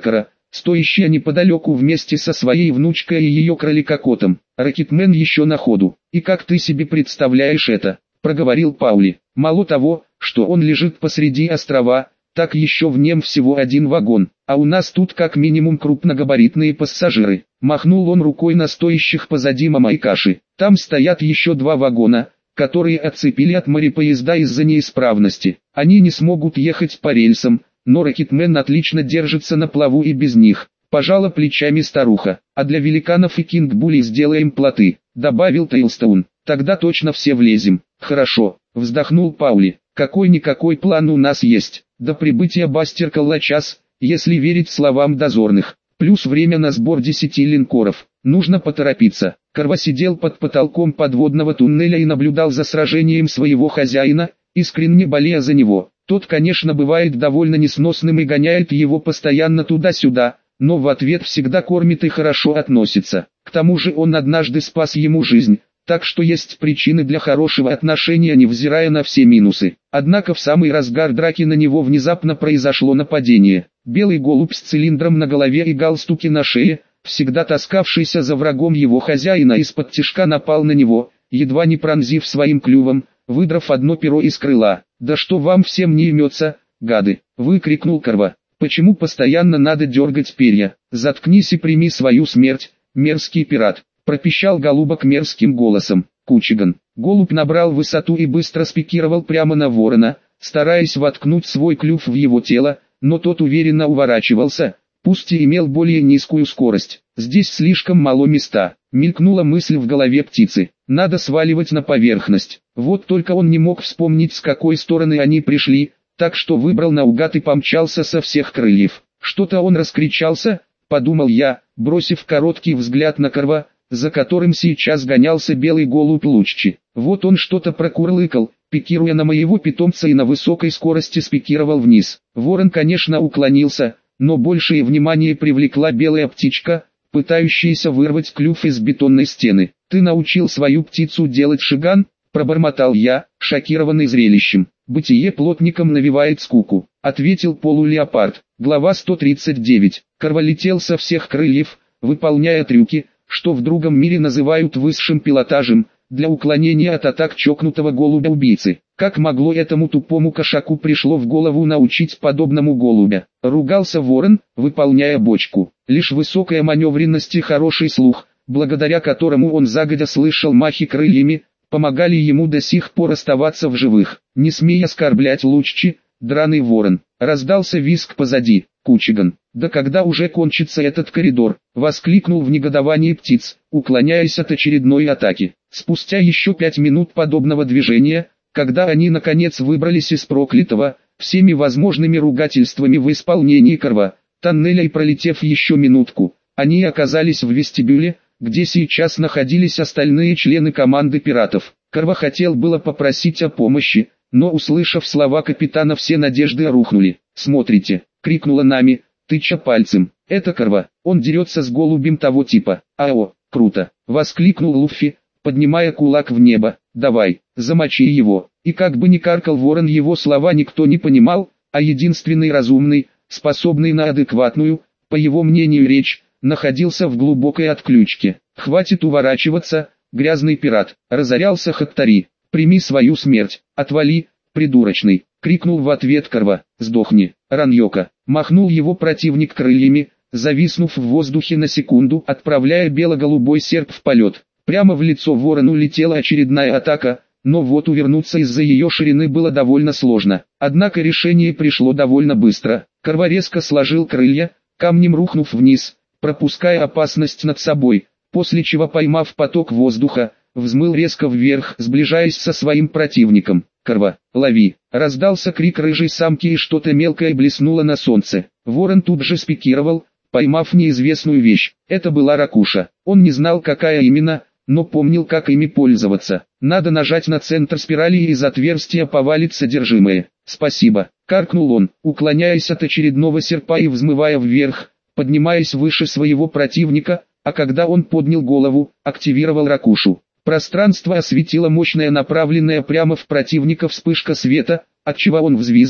A: стоящая неподалеку вместе со своей внучкой и ее кроликокотом. Рокетмен еще на ходу. «И как ты себе представляешь это?» – проговорил Паули. «Мало того, что он лежит посреди острова, так еще в нем всего один вагон, а у нас тут как минимум крупногабаритные пассажиры». Махнул он рукой на стоящих позади Мамайкаши. «Там стоят еще два вагона, которые отцепили от морепоезда из-за неисправности. Они не смогут ехать по рельсам, но Рокетмен отлично держится на плаву и без них». Пожала плечами старуха. «А для великанов и кинг-булей сделаем плоты», — добавил Тейлстоун. «Тогда точно все влезем». «Хорошо», — вздохнул Паули. «Какой-никакой план у нас есть. До прибытия Бастеркалла час, если верить словам дозорных. Плюс время на сбор десяти линкоров. Нужно поторопиться». Карва сидел под потолком подводного туннеля и наблюдал за сражением своего хозяина, искренне болея за него. Тот, конечно, бывает довольно несносным и гоняет его постоянно туда-сюда, но в ответ всегда кормит и хорошо относится. К тому же он однажды спас ему жизнь, так что есть причины для хорошего отношения, невзирая на все минусы. Однако в самый разгар драки на него внезапно произошло нападение. Белый голубь с цилиндром на голове и галстуке на шее, всегда таскавшийся за врагом его хозяина, из-под тишка напал на него, едва не пронзив своим клювом, выдрав одно перо из крыла. «Да что вам всем не имется, гады!» — выкрикнул Карва. «Почему постоянно надо дергать перья? Заткнись и прими свою смерть, мерзкий пират!» — пропищал голубок мерзким голосом. Кучиган. Голубь набрал высоту и быстро спикировал прямо на ворона, стараясь воткнуть свой клюв в его тело, но тот уверенно уворачивался, пусть и имел более низкую скорость. «Здесь слишком мало места», — мелькнула мысль в голове птицы. «Надо сваливать на поверхность». Вот только он не мог вспомнить, с какой стороны они пришли, так что выбрал наугад и помчался со всех крыльев. «Что-то он раскричался», — подумал я, бросив короткий взгляд на Карва, за которым сейчас гонялся белый голубь Луччи. Вот он что-то прокурлыкал, пикируя на моего питомца, и на высокой скорости спикировал вниз. Ворон, конечно, уклонился, но большее внимание привлекла белая птичка, пытающаяся вырвать клюв из бетонной стены. «Ты научил свою птицу делать шиган?» — пробормотал я, шокированный зрелищем. «Бытие плотникам навевает скуку», — ответил полулеопард. Глава сто тридцать девять. Карва летел со всех крыльев, выполняя трюки, что в другом мире называют высшим пилотажем, для уклонения от атак чокнутого голубя-убийцы. Как могло этому тупому кошаку пришло в голову научить подобному голубя? Ругался ворон, выполняя бочку. Лишь высокая маневренность и хороший слух, благодаря которому он загодя слышал махи крыльями, помогали ему до сих пор оставаться в живых. «Не смей оскорблять Луччи, драный ворон!» Раздался визг позади. «Кучиган, да когда уже кончится этот коридор?» — воскликнул в негодовании птиц, уклоняясь от очередной атаки. Спустя еще пять минут подобного движения, когда они наконец выбрались из проклятого, всеми возможными ругательствами в исполнении Карва, тоннеля, и пролетев еще минутку, они оказались в вестибюле, где сейчас находились остальные члены команды пиратов. Карва хотел было попросить о помощи, но, услышав слова капитана, все надежды рухнули. «Смотрите!» — крикнула Нами, тыча пальцем. «Это Карва, он дерется с голубем того типа». «Ао, круто!» — воскликнул Луффи, поднимая кулак в небо. «Давай, замочи его». И как бы ни каркал ворон, его слова никто не понимал, а единственный разумный, способный на адекватную, по его мнению, речь, находился в глубокой отключке. «Хватит уворачиваться, грязный пират!» — разорялся Хаттари. «Прими свою смерть, отвали, придурочный!» — крикнул в ответ Карва. «Сдохни, Раньока!» — махнул его противник крыльями, зависнув в воздухе на секунду, отправляя бело-голубой серп в полет. Прямо в лицо ворону летела очередная атака, но вот увернуться из-за ее ширины было довольно сложно. Однако решение пришло довольно быстро. Карва резко сложил крылья, камнем рухнув вниз, пропуская опасность над собой, после чего, поймав поток воздуха, взмыл резко вверх, сближаясь со своим противником. «Карва, лови!» — раздался крик рыжей самки, и что-то мелкое блеснуло на солнце. Ворон тут же спикировал, поймав неизвестную вещь. Это была ракуша. Он не знал, какая именно, но помнил, как ими пользоваться. Надо нажать на центр спирали, и из отверстия повалит содержимое. «Спасибо!» — каркнул он, уклоняясь от очередного серпа и взмывая вверх, поднимаясь выше своего противника, а когда он поднял голову, активировал ракушу. Пространство осветила мощная, направленная прямо в противника вспышка света, отчего он взвизгнул,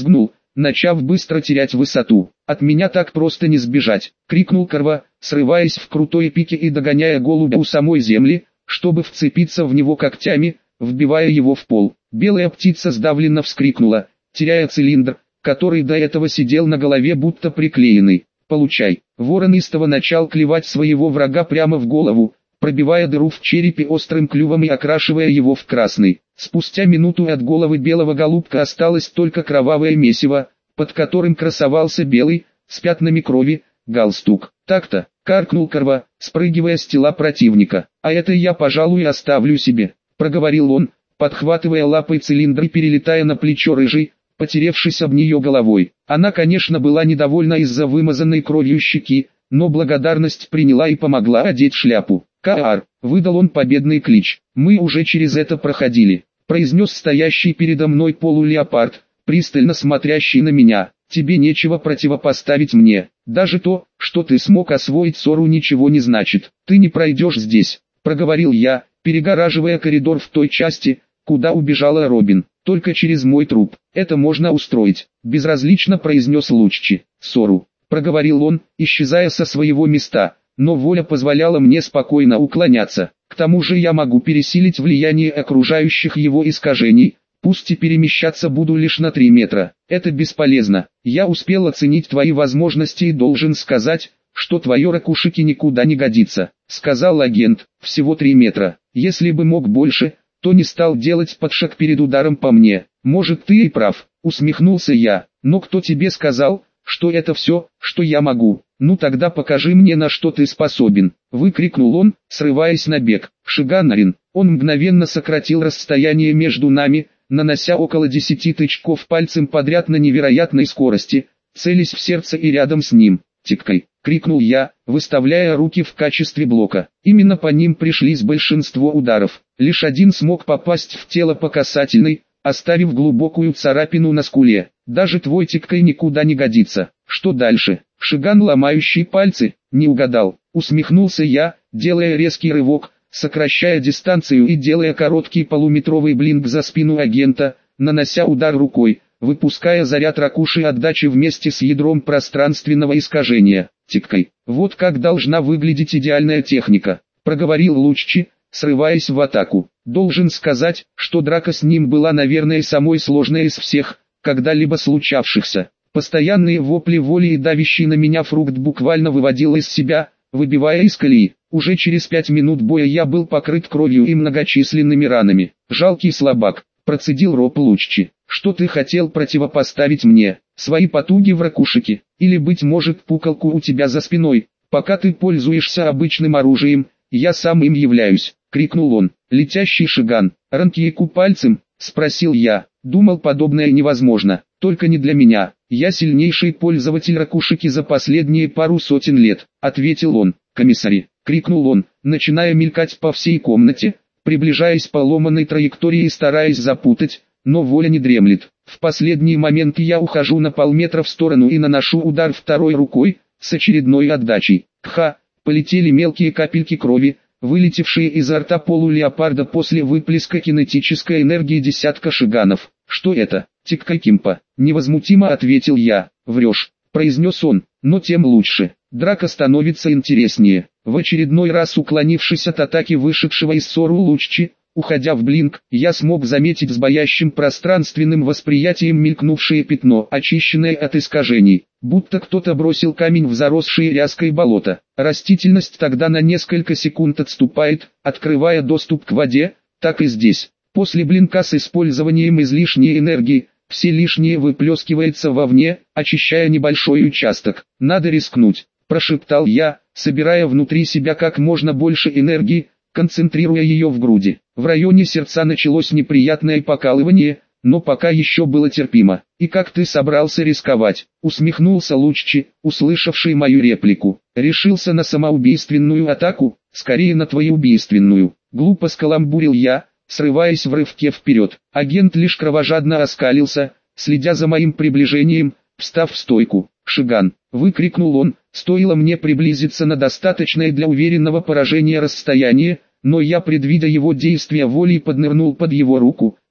A: начав быстро терять высоту. «От меня так просто не сбежать!» — крикнул Карва, срываясь в крутой пике и догоняя голубя у самой земли, чтобы вцепиться в него когтями, вбивая его в пол. Белая птица сдавленно вскрикнула, теряя цилиндр, который до этого сидел на голове будто приклеенный. «Получай!» Ворон истово начал клевать своего врага прямо в голову, пробивая дыру в черепе острым клювом и окрашивая его в красный. Спустя минуту от головы белого голубка осталось только кровавое месиво, под которым красовался белый, с пятнами крови, галстук. «Так-то», — каркнул Карва, спрыгивая с тела противника. «А это я, пожалуй, оставлю себе», — проговорил он, подхватывая лапой цилиндр и перелетая на плечо рыжей, потеревшись об нее головой. Она, конечно, была недовольна из-за вымазанной кровью щеки, но благодарность приняла и помогла одеть шляпу. «Каар!» — выдал он победный клич. «Мы уже через это проходили», — произнес стоящий передо мной полулеопард, пристально смотрящий на меня. «Тебе нечего противопоставить мне. Даже то, что ты смог освоить ссору, ничего не значит. Ты не пройдешь здесь», — проговорил я, перегораживая коридор в той части, куда убежала Робин. «Только через мой труп. Это можно устроить», — безразлично произнес Луччи. «Ссору», — проговорил он, исчезая со своего места, но воля позволяла мне спокойно уклоняться. К тому же я могу пересилить влияние окружающих его искажений, пусть и перемещаться буду лишь на три метра. Это бесполезно. Я успел оценить твои возможности и должен сказать, что твое ракушики никуда не годится», — сказал агент. «Всего три метра. Если бы мог больше, то не стал делать подшаг перед ударом по мне». «Может, ты и прав», — усмехнулся я. «Но кто тебе сказал, что это все, что я могу? Ну тогда покажи мне, на что ты способен», — выкрикнул он, срываясь на бег. «Шиганарин». Он мгновенно сократил расстояние между нами, нанося около десяти тычков пальцем подряд на невероятной скорости, целясь в сердце и рядом с ним. «Тиккай!» — крикнул я, выставляя руки в качестве блока. Именно по ним пришлись большинство ударов. Лишь один смог попасть в тело по касательной, оставив глубокую царапину на скуле. «Даже твой тиккай никуда не годится. Что дальше?» «Шиган, ломающий пальцы?» «Не угадал», — усмехнулся я, делая резкий рывок, сокращая дистанцию и делая короткий полуметровый блинк за спину агента, нанося удар рукой, выпуская заряд ракуши отдачи вместе с ядром пространственного искажения. «Тиккай! Вот как должна выглядеть идеальная техника», — проговорил Луччи, срываясь в атаку. Должен сказать, что драка с ним была, наверное, самой сложной из всех, когда-либо случавшихся. Постоянные вопли воли и давящий на меня фрукт буквально выводил из себя, выбивая из колеи. Уже через пять минут боя я был покрыт кровью и многочисленными ранами. «Жалкий слабак», — процедил Роб Луччи. «Что ты хотел противопоставить мне? Свои потуги в ракушике? Или, быть может, пукалку у тебя за спиной? Пока ты пользуешься обычным оружием, я сам им являюсь», — крикнул он. «Летящий шиган, ранкейку пальцем?» — спросил я. Думал, подобное невозможно, только не для меня. «Я сильнейший пользователь ракушики за последние пару сотен лет», — ответил он. «Комиссари!» — крикнул он, начиная мелькать по всей комнате, приближаясь по ломаной траектории и стараясь запутать, но воля не дремлет. В последний момент я ухожу на полметра в сторону и наношу удар второй рукой, с очередной отдачей. Кха! Полетели мелкие капельки крови, вылетевшие изо рта полулеопарда после выплеска кинетической энергии десятка шиганов. «Что это?» «Тиккай Кимпа», — невозмутимо ответил я. «Врешь», — произнес он, — «но тем лучше. Драка становится интереснее». В очередной раз уклонившись от атаки вышедшего из ссору Луччи, уходя в блинк, я смог заметить с боящим пространственным восприятием мелькнувшее пятно, очищенное от искажений, будто кто-то бросил камень в заросшее ряской болото. Растительность тогда на несколько секунд отступает, открывая доступ к воде, так и здесь. После блинка с использованием излишней энергии, все лишнее выплескивается вовне, очищая небольшой участок. «Надо рискнуть», — прошептал я, собирая внутри себя как можно больше энергии, концентрируя ее в груди. В районе сердца началось неприятное покалывание, но пока еще было терпимо. «И как ты собрался рисковать?» — усмехнулся Луччи, услышавший мою реплику. «Решился на самоубийственную атаку?» «Скорее на твоеубийственную», — глупо скаламбурил я, срываясь в рывке вперед. Агент лишь кровожадно оскалился, следя за моим приближением, встав в стойку. «Шиган!» — выкрикнул он, стоило мне приблизиться на достаточное для уверенного поражения расстояние, но я, предвидя его действия волей, поднырнул под его руку,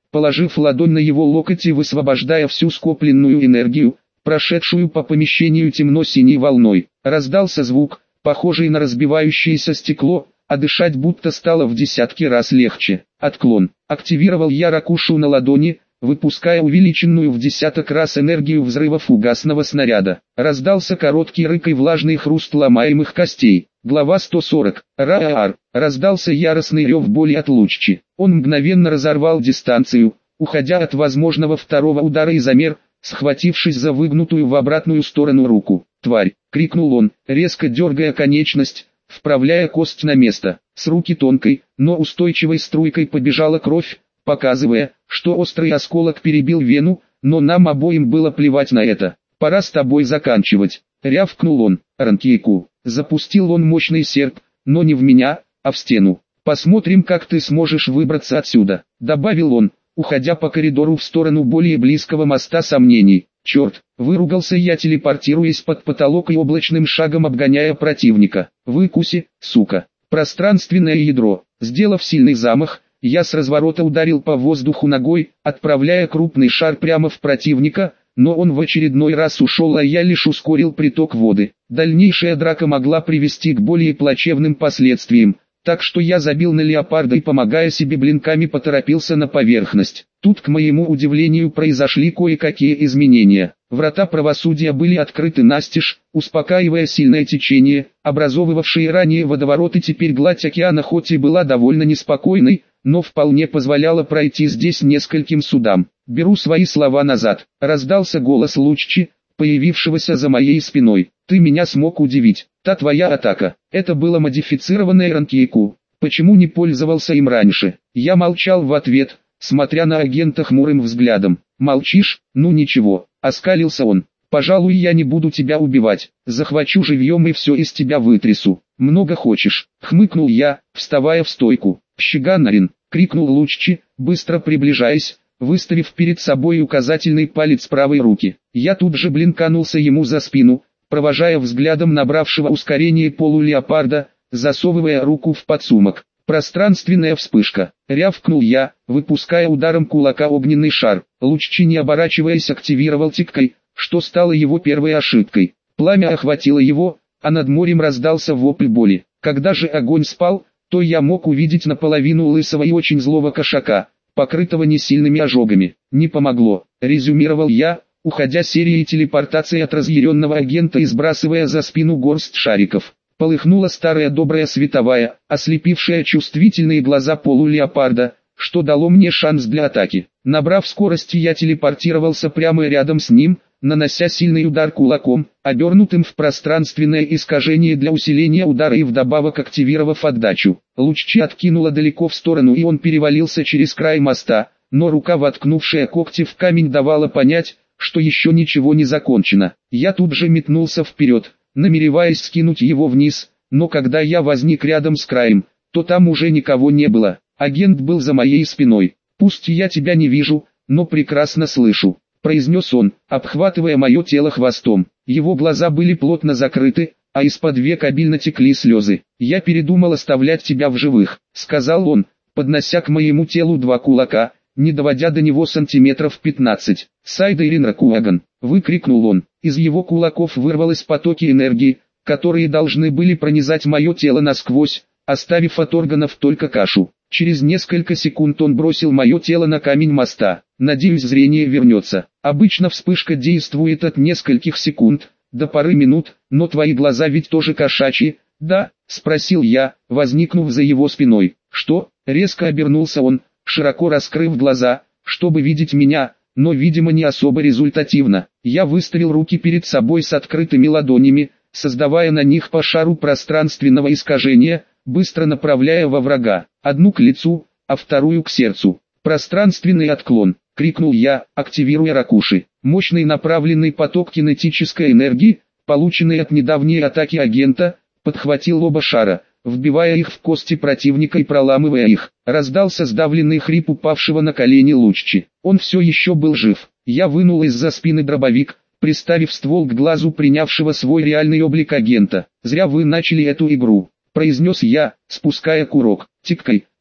A: положив ладонь на его локоть и высвобождая всю скопленную энергию, прошедшую по помещению темно-синей волной. Раздался звук, похожий на разбивающееся стекло, а дышать будто стало в десятки раз легче. Отклон. Активировал я ракушу на ладони, выпуская увеличенную в десяток раз энергию взрыва фугасного снаряда. Раздался короткий рык и влажный хруст ломаемых костей. Глава сто сорок. Раар. Раздался яростный рев боли от Луччи. Он мгновенно разорвал дистанцию, уходя от возможного второго удара и замер, схватившись за выгнутую в обратную сторону руку. «Тварь!» — крикнул он, резко дергая конечность, вправляя кость на место. С руки тонкой, но устойчивой струйкой побежала кровь, показывая, что острый осколок перебил вену, но нам обоим было плевать на это. «Пора с тобой заканчивать», — рявкнул он. «Ранкейку». Запустил он мощный серп, но не в меня, а в стену. «Посмотрим, как ты сможешь выбраться отсюда», — добавил он, уходя по коридору в сторону более близкого моста сомнений. «Черт!» — выругался я, телепортируясь под потолок и облачным шагом обгоняя противника. «Выкуси, сука!» Пространственное ядро. Сделав сильный замах, я с разворота ударил по воздуху ногой, отправляя крупный шар прямо в противника, но он в очередной раз ушел, а я лишь ускорил приток воды. Дальнейшая драка могла привести к более плачевным последствиям, так что я забил на леопарда и, помогая себе блинками, поторопился на поверхность. Тут, к моему удивлению, произошли кое-какие изменения. Врата правосудия были открыты настежь, успокаивая сильное течение, образовывавшее ранее водовороты. Теперь гладь океана хоть и была довольно неспокойной, но вполне позволяла пройти здесь нескольким судам. «Беру свои слова назад», — раздался голос Луччи, появившегося за моей спиной. «Ты меня смог удивить. Та твоя атака, это было модифицированное ранкейку. Почему не пользовался им раньше?» Я молчал в ответ, смотря на агента хмурым взглядом. «Молчишь? Ну ничего», — оскалился он. «Пожалуй, я не буду тебя убивать. Захвачу живьем и все из тебя вытрясу. Много хочешь», — хмыкнул я, вставая в стойку. «Щеганарин!» — крикнул Луччи, быстро приближаясь, выставив перед собой указательный палец правой руки. Я тут же блинканулся ему за спину, провожая взглядом набравшего ускорение полулеопарда, засовывая руку в подсумок. Пространственная вспышка. Рявкнул я, выпуская ударом кулака огненный шар. Луччи, не оборачиваясь, активировал тиккой, что стало его первой ошибкой. Пламя охватило его, а над морем раздался вопль боли. Когда же огонь спал, то я мог увидеть наполовину лысого и очень злого кошака, покрытого несильными ожогами. «Не помогло», — резюмировал я, уходя серией телепортации от разъяренного агента и сбрасывая за спину горсть шариков. Полыхнула старая добрая световая, ослепившая чувствительные глаза полулеопарда, что дало мне шанс для атаки. Набрав скорости, я телепортировался прямо рядом с ним, нанося сильный удар кулаком, обернутым в пространственное искажение для усиления удара и вдобавок активировав отдачу. Луччи откинуло далеко в сторону, и он перевалился через край моста, но рука, воткнувшая когти в камень, давала понять, что еще ничего не закончено. Я тут же метнулся вперед, намереваясь скинуть его вниз, но когда я возник рядом с краем, то там уже никого не было. Агент был за моей спиной. «Пусть я тебя не вижу, но прекрасно слышу», — произнес он, обхватывая мое тело хвостом. Его глаза были плотно закрыты, а из-под век обильно текли слезы. «Я передумал оставлять тебя в живых», — сказал он, поднося к моему телу два кулака, не доводя до него сантиметров пятнадцать. «Сайдайрин Ракуаган!» — выкрикнул он. Из его кулаков вырвалось потоки энергии, которые должны были пронизать мое тело насквозь, оставив от органов только кашу. Через несколько секунд он бросил мое тело на камень моста. «Надеюсь, зрение вернется. Обычно вспышка действует от нескольких секунд до пары минут, но твои глаза ведь тоже кошачьи, да?» — спросил я, возникнув за его спиной. «Что?» — резко обернулся он, широко раскрыв глаза, чтобы видеть меня, но, видимо, не особо результативно. Я выставил руки перед собой с открытыми ладонями, создавая на них по шару пространственного искажения, быстро направляя во врага. Одну к лицу, а вторую к сердцу. «Пространственный отклон!» — крикнул я, активируя ракуши. Мощный направленный поток кинетической энергии, полученный от недавней атаки агента, подхватил оба шара, вбивая их в кости противника и проламывая их. Раздался сдавленный хрип упавшего на колени Луччи. Он все еще был жив. Я вынул из-за спины дробовик, приставив ствол к глазу принявшего свой реальный облик агента. «Зря вы начали эту игру», — произнес я, спуская курок. Тиккой,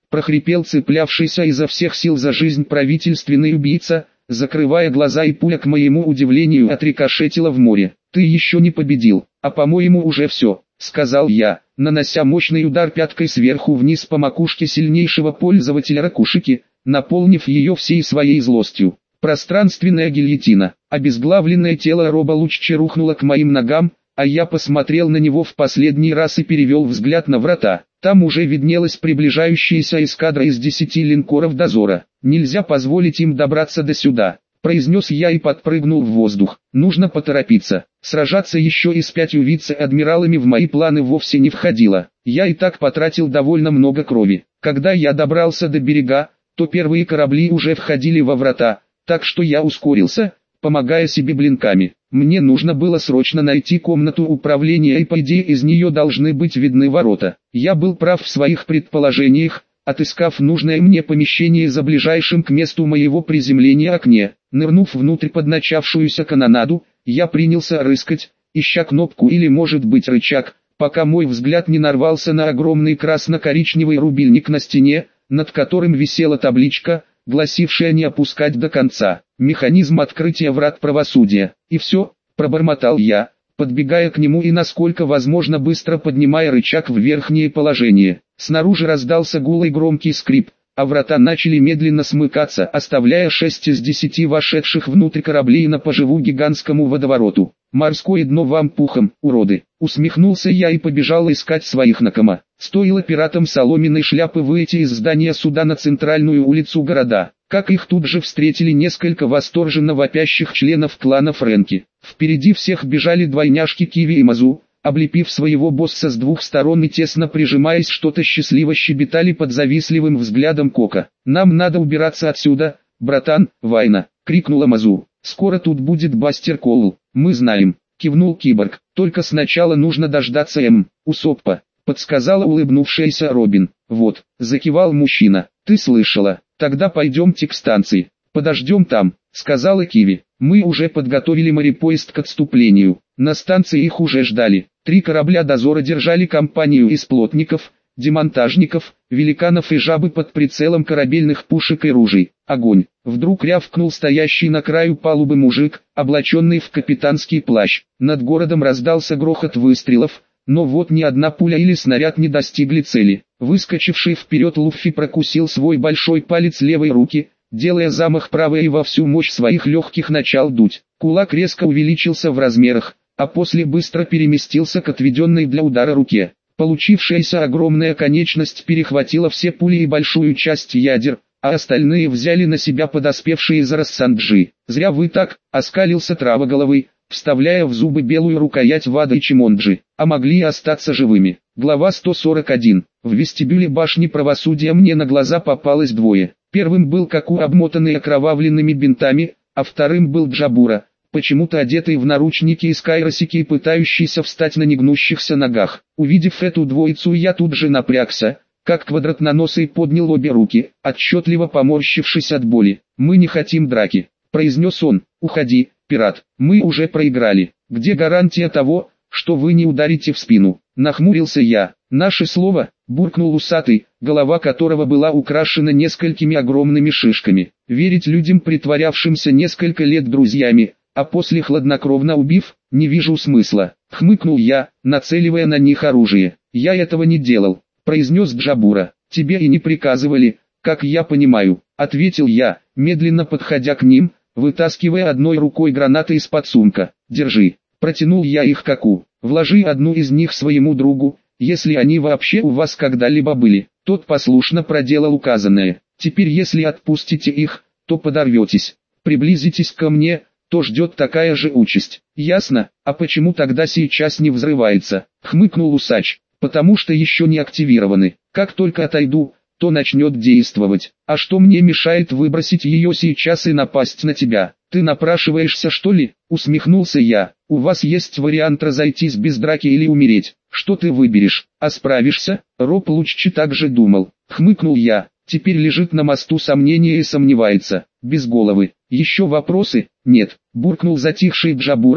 A: прохрипел цеплявшийся изо всех сил за жизнь правительственный убийца, закрывая глаза, и пуля, к моему удивлению, отрикошетила в море. «Ты еще не победил, а по-моему уже все», — сказал я, нанося мощный удар пяткой сверху вниз по макушке сильнейшего пользователя ракушики, наполнив ее всей своей злостью. Пространственная гильотина. Обезглавленное тело Роба Луччи рухнуло к моим ногам, а я посмотрел на него в последний раз и перевел взгляд на врата. Там уже виднелась приближающаяся эскадра из десяти линкоров дозора. «Нельзя позволить им добраться до сюда», — произнес я и подпрыгнул в воздух. «Нужно поторопиться. Сражаться еще и с пятью вице-адмиралами в мои планы вовсе не входило. Я и так потратил довольно много крови. Когда я добрался до берега, то первые корабли уже входили во врата, так что я ускорился, помогая себе блинками. Мне нужно было срочно найти комнату управления, и по идее из нее должны быть видны ворота. Я был прав в своих предположениях, отыскав нужное мне помещение за ближайшим к месту моего приземления окне. Нырнув внутрь под начавшуюся канонаду, я принялся рыскать, ища кнопку или, может быть, рычаг, пока мой взгляд не нарвался на огромный красно-коричневый рубильник на стене, над которым висела табличка, гласившая не опускать до конца. «Механизм открытия врат правосудия». «И все», — пробормотал я, подбегая к нему и насколько возможно быстро поднимая рычаг в верхнее положение. Снаружи раздался гулкий громкий скрип, а врата начали медленно смыкаться, оставляя шесть из десяти вошедших внутрь кораблей на поживу гигантскому водовороту. «Морское дно вам пухом, уроды!» Усмехнулся я и побежал искать своих накома. Стоило пиратам соломенной шляпы выйти из здания суда на центральную улицу города, как их тут же встретили несколько восторженно вопящих членов клана Фрэнки. Впереди всех бежали двойняшки Киви и Мазу, облепив своего босса с двух сторон и тесно прижимаясь, что-то счастливо щебетали под завистливым взглядом Кока. «Нам надо убираться отсюда, братан, Вайна!» — крикнула Мазу. «Скоро тут будет Бастер Коул, мы знаем», — кивнул Киборг. «Только сначала нужно дождаться М. Усоппа», — подсказала улыбнувшаяся Робин. «Вот», — закивал мужчина, — «ты слышала, тогда пойдемте к станции, подождем там», — сказала Киви. «Мы уже подготовили морепоезд к отступлению, на станции их уже ждали. Три корабля дозора держали компанию из плотников, демонтажников, великанов и жабы под прицелом корабельных пушек и ружей. Огонь!» Вдруг рявкнул стоящий на краю палубы мужик, облаченный в капитанский плащ. Над городом раздался грохот выстрелов, но вот ни одна пуля или снаряд не достигли цели. Выскочивший вперед Луффи прокусил свой большой палец левой руки, делая замах правой, и во всю мощь своих легких начал дуть. Кулак резко увеличился в размерах, а после быстро переместился к отведенной для удара руке. Получившаяся огромная конечность перехватила все пули и большую часть ядер, а остальные взяли на себя подоспевшие за Рассанджи. «Зря вы так», — оскалился Травоголовый, вставляя в зубы белую рукоять Вада и Чимонджи, а могли остаться живыми. Глава сто сорок один. В вестибюле башни правосудия мне на глаза попалось двое. Первым был Каку, обмотанный окровавленными бинтами, а вторым был Джабура, почему-то одетый в наручники и скайросики и пытающийся встать на негнущихся ногах. Увидев эту двоицу, я тут же напрягся, как квадратноносый поднял обе руки, отчетливо поморщившись от боли. «Мы не хотим драки», — произнес он. «Уходи, пират, мы уже проиграли. Где гарантия того, что вы не ударите в спину?» Нахмурился я. «Наше слово», — буркнул усатый, голова которого была украшена несколькими огромными шишками. «Верить людям, притворявшимся несколько лет друзьями, а после хладнокровно убив, не вижу смысла», — хмыкнул я, нацеливая на них оружие. «Я этого не делал», — произнес Джабура. «Тебе и не приказывали, как я понимаю», — ответил я, медленно подходя к ним, вытаскивая одной рукой гранаты из-под сумка. «Держи», — протянул я их Каку. «Вложи одну из них своему другу, если они вообще у вас когда-либо были». Тот послушно проделал указанное. «Теперь если отпустите их, то подорветесь. Приблизитесь ко мне, то ждет такая же участь». «Ясно, а почему тогда сейчас не взрывается?» — хмыкнул усач. «Потому что еще не активированы. Как только отойду, то начнет действовать. А что мне мешает выбросить ее сейчас и напасть на тебя? Ты напрашиваешься, что ли?» — усмехнулся я. «У вас есть вариант разойтись без драки или умереть. Что ты выберешь? А справишься?» Роб Луччи также думал. Хмыкнул я. Теперь лежит на мосту сомнения и сомневается. Без головы. «Еще вопросы?» «Нет», — буркнул затихший Джабура,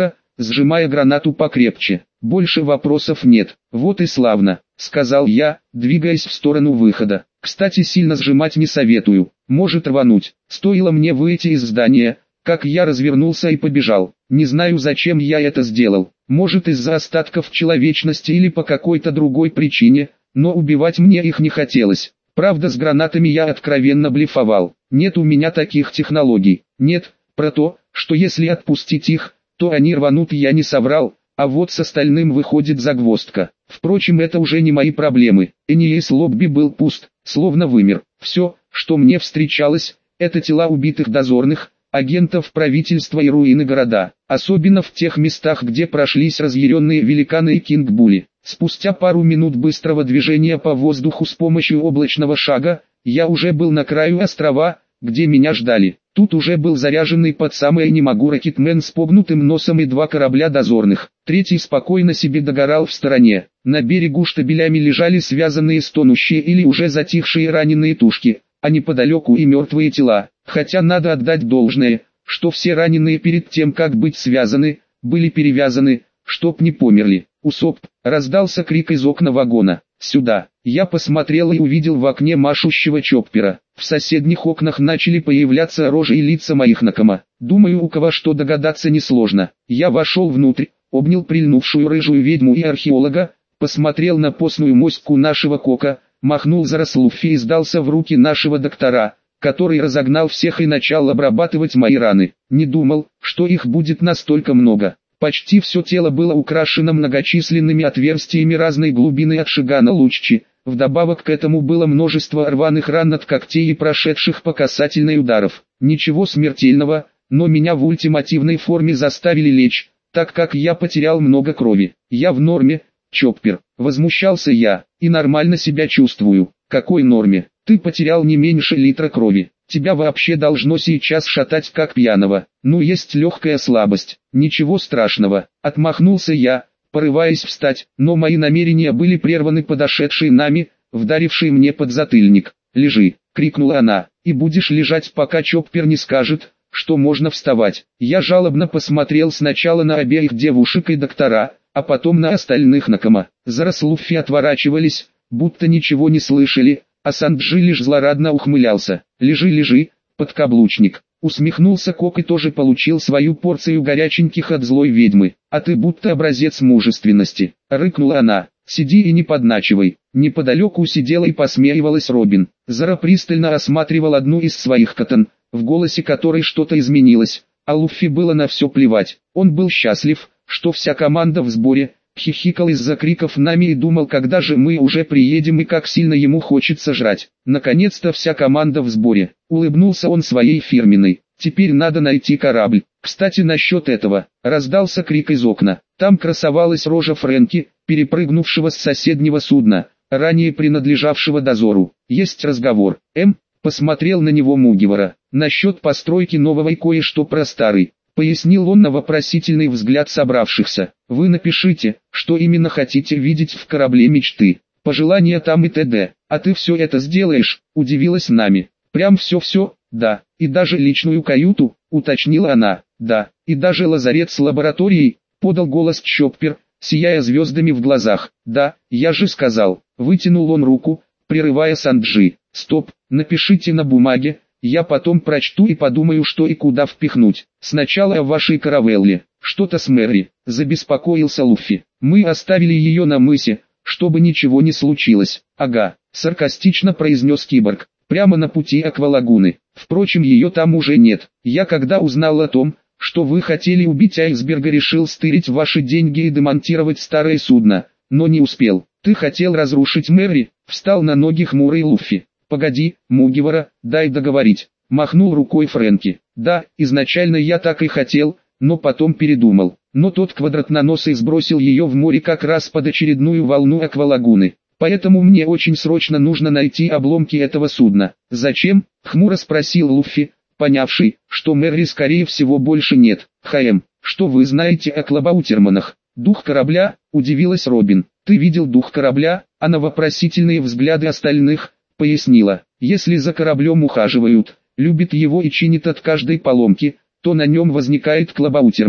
A: сжимая гранату покрепче. «Больше вопросов нет». «Вот и славно», — сказал я, двигаясь в сторону выхода. «Кстати, сильно сжимать не советую, может рвануть». Стоило мне выйти из здания, как я развернулся и побежал. Не знаю, зачем я это сделал. Может, из-за остатков человечности или по какой-то другой причине, но убивать мне их не хотелось. Правда, с гранатами я откровенно блефовал. Нет у меня таких технологий. Нет, про то, что если отпустить их, то они рванут, я не соврал. А вот с остальным выходит загвоздка. Впрочем, это уже не мои проблемы. Энилейс Лобби был пуст, словно вымер. Все, что мне встречалось, это тела убитых дозорных, агентов правительства и руины города. Особенно в тех местах, где прошлись разъяренные великаны и Кинг-Були. Спустя пару минут быстрого движения по воздуху с помощью облачного шага, я уже был на краю острова, где меня ждали. Тут уже был заряженный под самое не могу ракетмен с погнутым носом и два корабля дозорных. Третий спокойно себе догорал в стороне. На берегу штабелями лежали связанные стонущие или уже затихшие раненые тушки, а неподалеку и мертвые тела. Хотя надо отдать должное, что все раненые перед тем как быть связаны, были перевязаны, чтоб не померли. «Усоп!» — раздался крик из окна вагона. «Сюда!» Я посмотрел и увидел в окне машущего чоппера. В соседних окнах начали появляться рожи и лица моих накома. Думаю, у кого что догадаться несложно. Я вошел внутрь, обнял прильнувшую рыжую ведьму и археолога, посмотрел на постную моську нашего кока, махнул за Расслуффи и сдался в руки нашего доктора, который разогнал всех и начал обрабатывать мои раны. Не думал, что их будет настолько много. Почти все тело было украшено многочисленными отверстиями разной глубины от Шигана Луччи. Вдобавок к этому было множество рваных ран от когтей и прошедших по касательной ударов. Ничего смертельного, но меня в ультимативной форме заставили лечь, так как я потерял много крови. Я в норме, Чоппер, возмущался я, и нормально себя чувствую. Какой норме? Ты потерял не меньше литра крови. Тебя вообще должно сейчас шатать как пьяного. Ну, есть легкая слабость. Ничего страшного. Отмахнулся я, порываясь встать, но мои намерения были прерваны подошедшей нами, вдарившей мне под затыльник. «Лежи!» — крикнула она. «И будешь лежать, пока Чоппер не скажет, что можно вставать». Я жалобно посмотрел сначала на обеих девушек и доктора, а потом на остальных накома. За Расслуффи отворачивались, будто ничего не слышали, а Санджи лишь злорадно ухмылялся. «Лежи, лежи, подкаблучник!» Усмехнулся Кок и тоже получил свою порцию горяченьких от злой ведьмы. «А ты будто образец мужественности!» — рыкнула она. «Сиди и не подначивай». Неподалеку сидела и посмеивалась Робин. Зара пристально осматривал одну из своих катан, в голосе которой что-то изменилось, а Луффи было на все плевать. Он был счастлив, что вся команда в сборе, хихикал из-за криков нами и думал, когда же мы уже приедем и как сильно ему хочется жрать. Наконец-то вся команда в сборе. Улыбнулся он своей фирменной. Теперь надо найти корабль. Кстати, насчет этого, раздался крик из окна. Там красовалась рожа Фрэнки, перепрыгнувшего с соседнего судна, ранее принадлежавшего дозору. Есть разговор. М. Посмотрел на него Мугивара. Насчет постройки нового и кое-что про старый. Пояснил он на вопросительный взгляд собравшихся. Вы напишите, что именно хотите видеть в корабле мечты. Пожелания там и т.д. А ты все это сделаешь, удивилась Нами. Прям все-все, да, и даже личную каюту, уточнила она. Да, и даже лазарет с лабораторией, подал голос Чоппер, сияя звездами в глазах. Да, я же сказал. Вытянул он руку, прерывая Санджи. Стоп, напишите на бумаге. Я потом прочту и подумаю, что и куда впихнуть. Сначала о вашей каравелле. Что-то с Мэри, забеспокоился Луффи. Мы оставили ее на мысе, чтобы ничего не случилось. Ага, саркастично произнес киборг. Прямо на пути Аквалагуны. Впрочем, ее там уже нет. Я когда узнал о том, что вы хотели убить айсберга, решил стырить ваши деньги и демонтировать старое судно, но не успел. Ты хотел разрушить Мэри, встал на ноги хмурый Луффи. «Погоди, Мугивара, дай договорить», — махнул рукой Фрэнки. «Да, изначально я так и хотел, но потом передумал. Но тот квадратноносый сбросил ее в море как раз под очередную волну Аквалагуны. Поэтому мне очень срочно нужно найти обломки этого судна». «Зачем?» — хмуро спросил Луффи, понявший, что Мэри скорее всего больше нет. «Хм, что вы знаете о клабаутерманах?» «Дух корабля?» — удивилась Робин. «Ты видел дух корабля?» А на вопросительные взгляды остальных пояснила. Если за кораблем ухаживают, любит его и чинит от каждой поломки, то на нем возникает клабаутерман.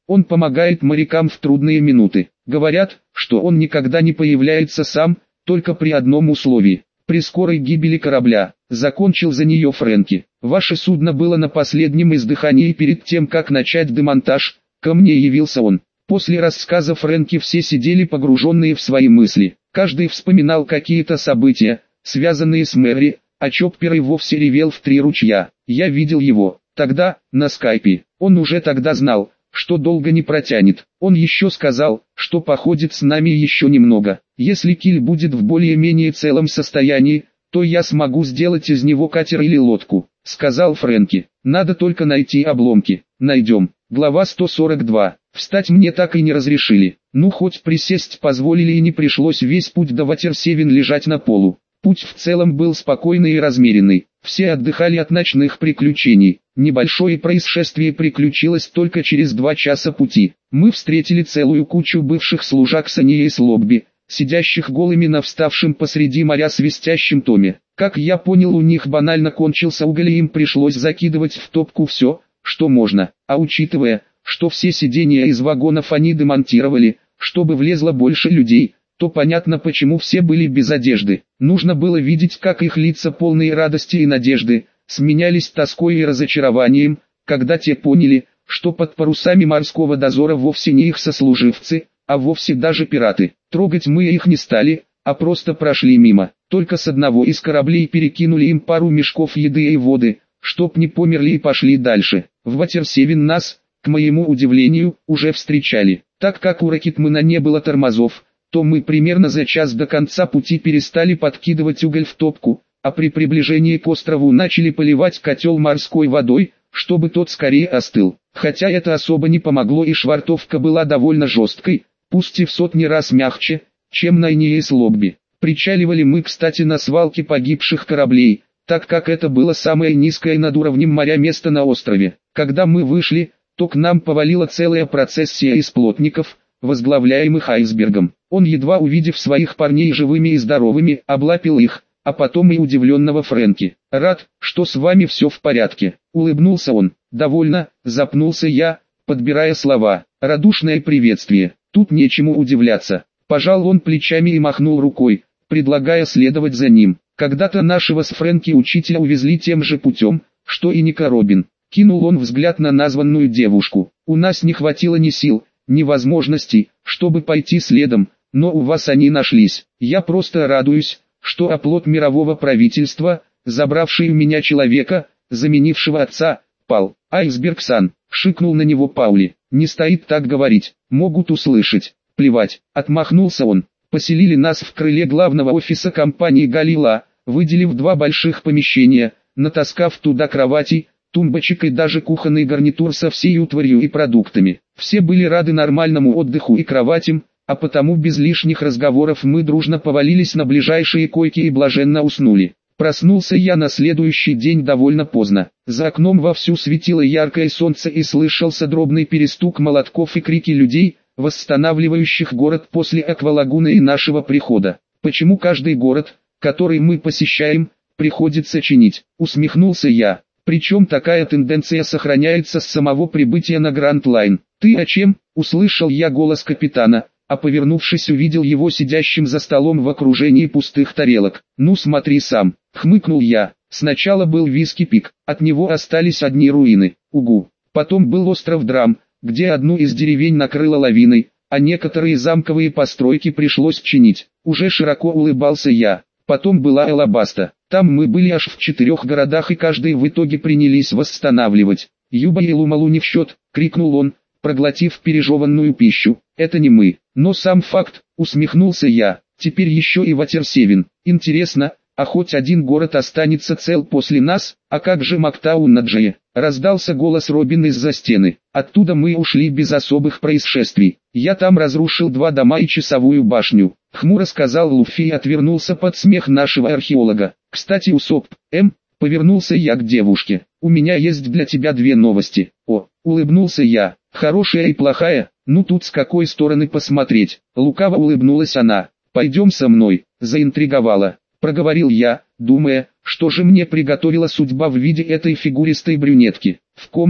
A: Он помогает морякам в трудные минуты. Говорят, что он никогда не появляется сам, только при одном условии. При скорой гибели корабля. Закончил за нее Фрэнки. Ваше судно было на последнем издыхании перед тем, как начать демонтаж. Ко мне явился он. После рассказа Фрэнки все сидели погруженные в свои мысли. Каждый вспоминал какие-то события, связанные с Мэри, а Чоппер и вовсе ревел в три ручья. Я видел его. Тогда, на скайпе. Он уже тогда знал, что долго не протянет. Он еще сказал, что походит с нами еще немного. Если киль будет в более-менее целом состоянии, то я смогу сделать из него катер или лодку, сказал Фрэнки. Надо только найти обломки. Найдем. Глава сто сорок два. Встать мне так и не разрешили. Ну хоть присесть позволили и не пришлось весь путь до Ватерсевен лежать на полу. Путь в целом был спокойный и размеренный. Все отдыхали от ночных приключений. Небольшое происшествие приключилось только через два часа пути. Мы встретили целую кучу бывших служак Саньи и Слобби, сидящих голыми на вставшем посреди моря свистящем томе. Как я понял, у них банально кончился уголь и им пришлось закидывать в топку все, что можно. А учитывая, что все сиденья из вагонов они демонтировали, чтобы влезло больше людей, то понятно, почему все были без одежды. Нужно было видеть, как их лица, полные радости и надежды, сменялись тоской и разочарованием, когда те поняли, что под парусами морского дозора вовсе не их сослуживцы, а вовсе даже пираты. Трогать мы их не стали, а просто прошли мимо. Только с одного из кораблей перекинули им пару мешков еды и воды, чтоб не померли, и пошли дальше. В Ватерсевен нас, к моему удивлению, уже встречали. Так как у Ракетмена не было тормозов, то мы примерно за час до конца пути перестали подкидывать уголь в топку, а при приближении к острову начали поливать котел морской водой, чтобы тот скорее остыл. Хотя это особо не помогло, и швартовка была довольно жесткой, пусть и в сотни раз мягче, чем на Инье и Слобби. Причаливали мы, кстати, на свалке погибших кораблей, так как это было самое низкое над уровнем моря место на острове. Когда мы вышли, то к нам повалила целая процессия из плотников, возглавляемых Айсбергом. Он, едва увидев своих парней живыми и здоровыми, облапил их, а потом и удивленного Фрэнки. «Рад, что с вами все в порядке», — улыбнулся он. «Довольно», — запнулся я, подбирая слова. «Радушное приветствие, тут нечему удивляться». Пожал он плечами и махнул рукой, предлагая следовать за ним. Когда-то нашего с Фрэнки учителя увезли тем же путем, что и Ника Робин. Кинул он взгляд на названную девушку. «У нас не хватило ни сил, ни возможностей, чтобы пойти следом, но у вас они нашлись. Я просто радуюсь, что оплот мирового правительства, забравший у меня человека, заменившего отца, пал». «Айсберг-сан», — шикнул на него Паули. «Не стоит так говорить, могут услышать». «Плевать», — отмахнулся он. «Поселили нас в крыле главного офиса компании «Галила», выделив два больших помещения, натаскав туда кроватей, тумбочек и даже кухонный гарнитур со всей утварью и продуктами. Все были рады нормальному отдыху и кроватям, а потому без лишних разговоров мы дружно повалились на ближайшие койки и блаженно уснули. Проснулся я на следующий день довольно поздно. За окном вовсю светило яркое солнце и слышался дробный перестук молотков и крики людей, восстанавливающих город после аквалагуны и нашего прихода. «Почему каждый город, который мы посещаем, приходится чинить?» — усмехнулся я. «Причем такая тенденция сохраняется с самого прибытия на Гранд Лайн». «Ты о чем?» — услышал я голос капитана, а повернувшись увидел его сидящим за столом в окружении пустых тарелок. «Ну смотри сам», — хмыкнул я. «Сначала был Виски Пик, от него остались одни руины. Угу. Потом был остров Драм, где одну из деревень накрыло лавиной, а некоторые замковые постройки пришлось чинить». Уже широко улыбался я. Потом была Алабаста. Там мы были аж в четырех городах и каждый в итоге принялись восстанавливать. «Юба и Лумалу не в счет», — крикнул он, проглотив пережеванную пищу. «Это не мы, но сам факт», — усмехнулся я. «Теперь еще и Ватерсевен. Интересно, а хоть один город останется цел после нас? А как же Мактаун-на-Джее?» Раздался голос Робин из-за стены. «Оттуда мы ушли без особых происшествий. Я там разрушил два дома и часовую башню», — хмуро сказал Луффи и отвернулся под смех нашего археолога. «Кстати, Усоп, М, повернулся я к девушке. У меня есть для тебя две новости». «О», — улыбнулся я, — «хорошая и плохая, ну тут с какой стороны посмотреть?» Лукаво улыбнулась она. «Пойдем со мной», — заинтриговала. Проговорил я, думая, что же мне приготовила судьба в виде этой фигуристой брюнетки. В комнате,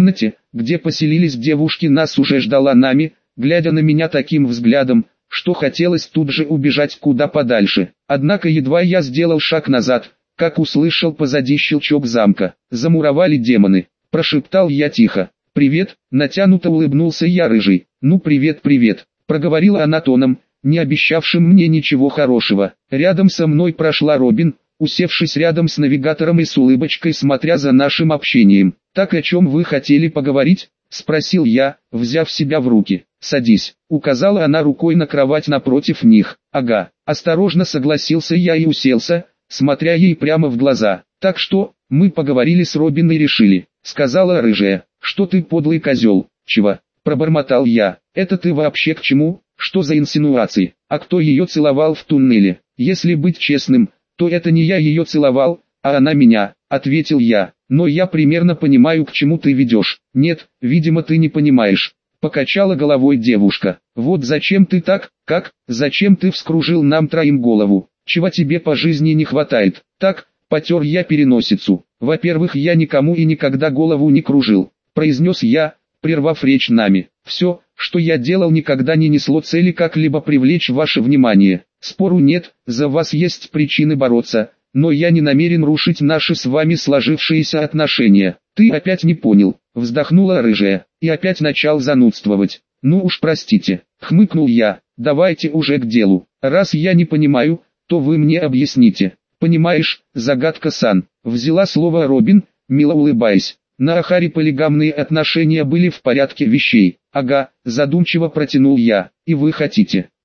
A: где поселились девушки, нас уже ждала нами, глядя на меня таким взглядом, что хотелось тут же убежать куда подальше. Однако едва я сделал шаг назад, как услышал позади щелчок замка. «Замуровали демоны», – прошептал я тихо. «Привет», – натянуто улыбнулся я рыжий. «Ну привет, привет», – проговорила она тоном, не обещавшим мне ничего хорошего. Рядом со мной прошла Робин, усевшись рядом с навигатором и с улыбочкой смотря за нашим общением. «Так о чем вы хотели поговорить?» – спросил я, взяв себя в руки. «Садись», – указала она рукой на кровать напротив них. «Ага», – осторожно согласился я и уселся, смотря ей прямо в глаза. «Так что, мы поговорили с Робин и решили», – сказала рыжая. «Что ты подлый козел?» «Чего?» – пробормотал я. «Это ты вообще к чему? Что за инсинуации? А кто ее целовал в туннеле? Если быть честным, то это не я ее целовал, а она меня», – ответил я. «Но я примерно понимаю, к чему ты ведешь». «Нет, видимо ты не понимаешь», – покачала головой девушка. «Вот зачем ты так, как, зачем ты вскружил нам троим голову? Чего тебе по жизни не хватает?» «Так», – потер я переносицу. «Во-первых, я никому и никогда голову не кружил», – произнес я, прервав речь нами. «Все, что я делал, никогда не несло цели как-либо привлечь ваше внимание. Спору нет, за вас есть причины бороться, но я не намерен рушить наши с вами сложившиеся отношения». «Ты опять не понял», – вздохнула рыжая, и опять начал занудствовать. «Ну уж простите», – хмыкнул я, – «давайте уже к делу. Раз я не понимаю, то вы мне объясните». «Понимаешь, загадка-сан», – взяла слово Робин, мило улыбаясь. «На Ахаре полигамные отношения были в порядке вещей». «Ага», – задумчиво протянул я. «И вы хотите,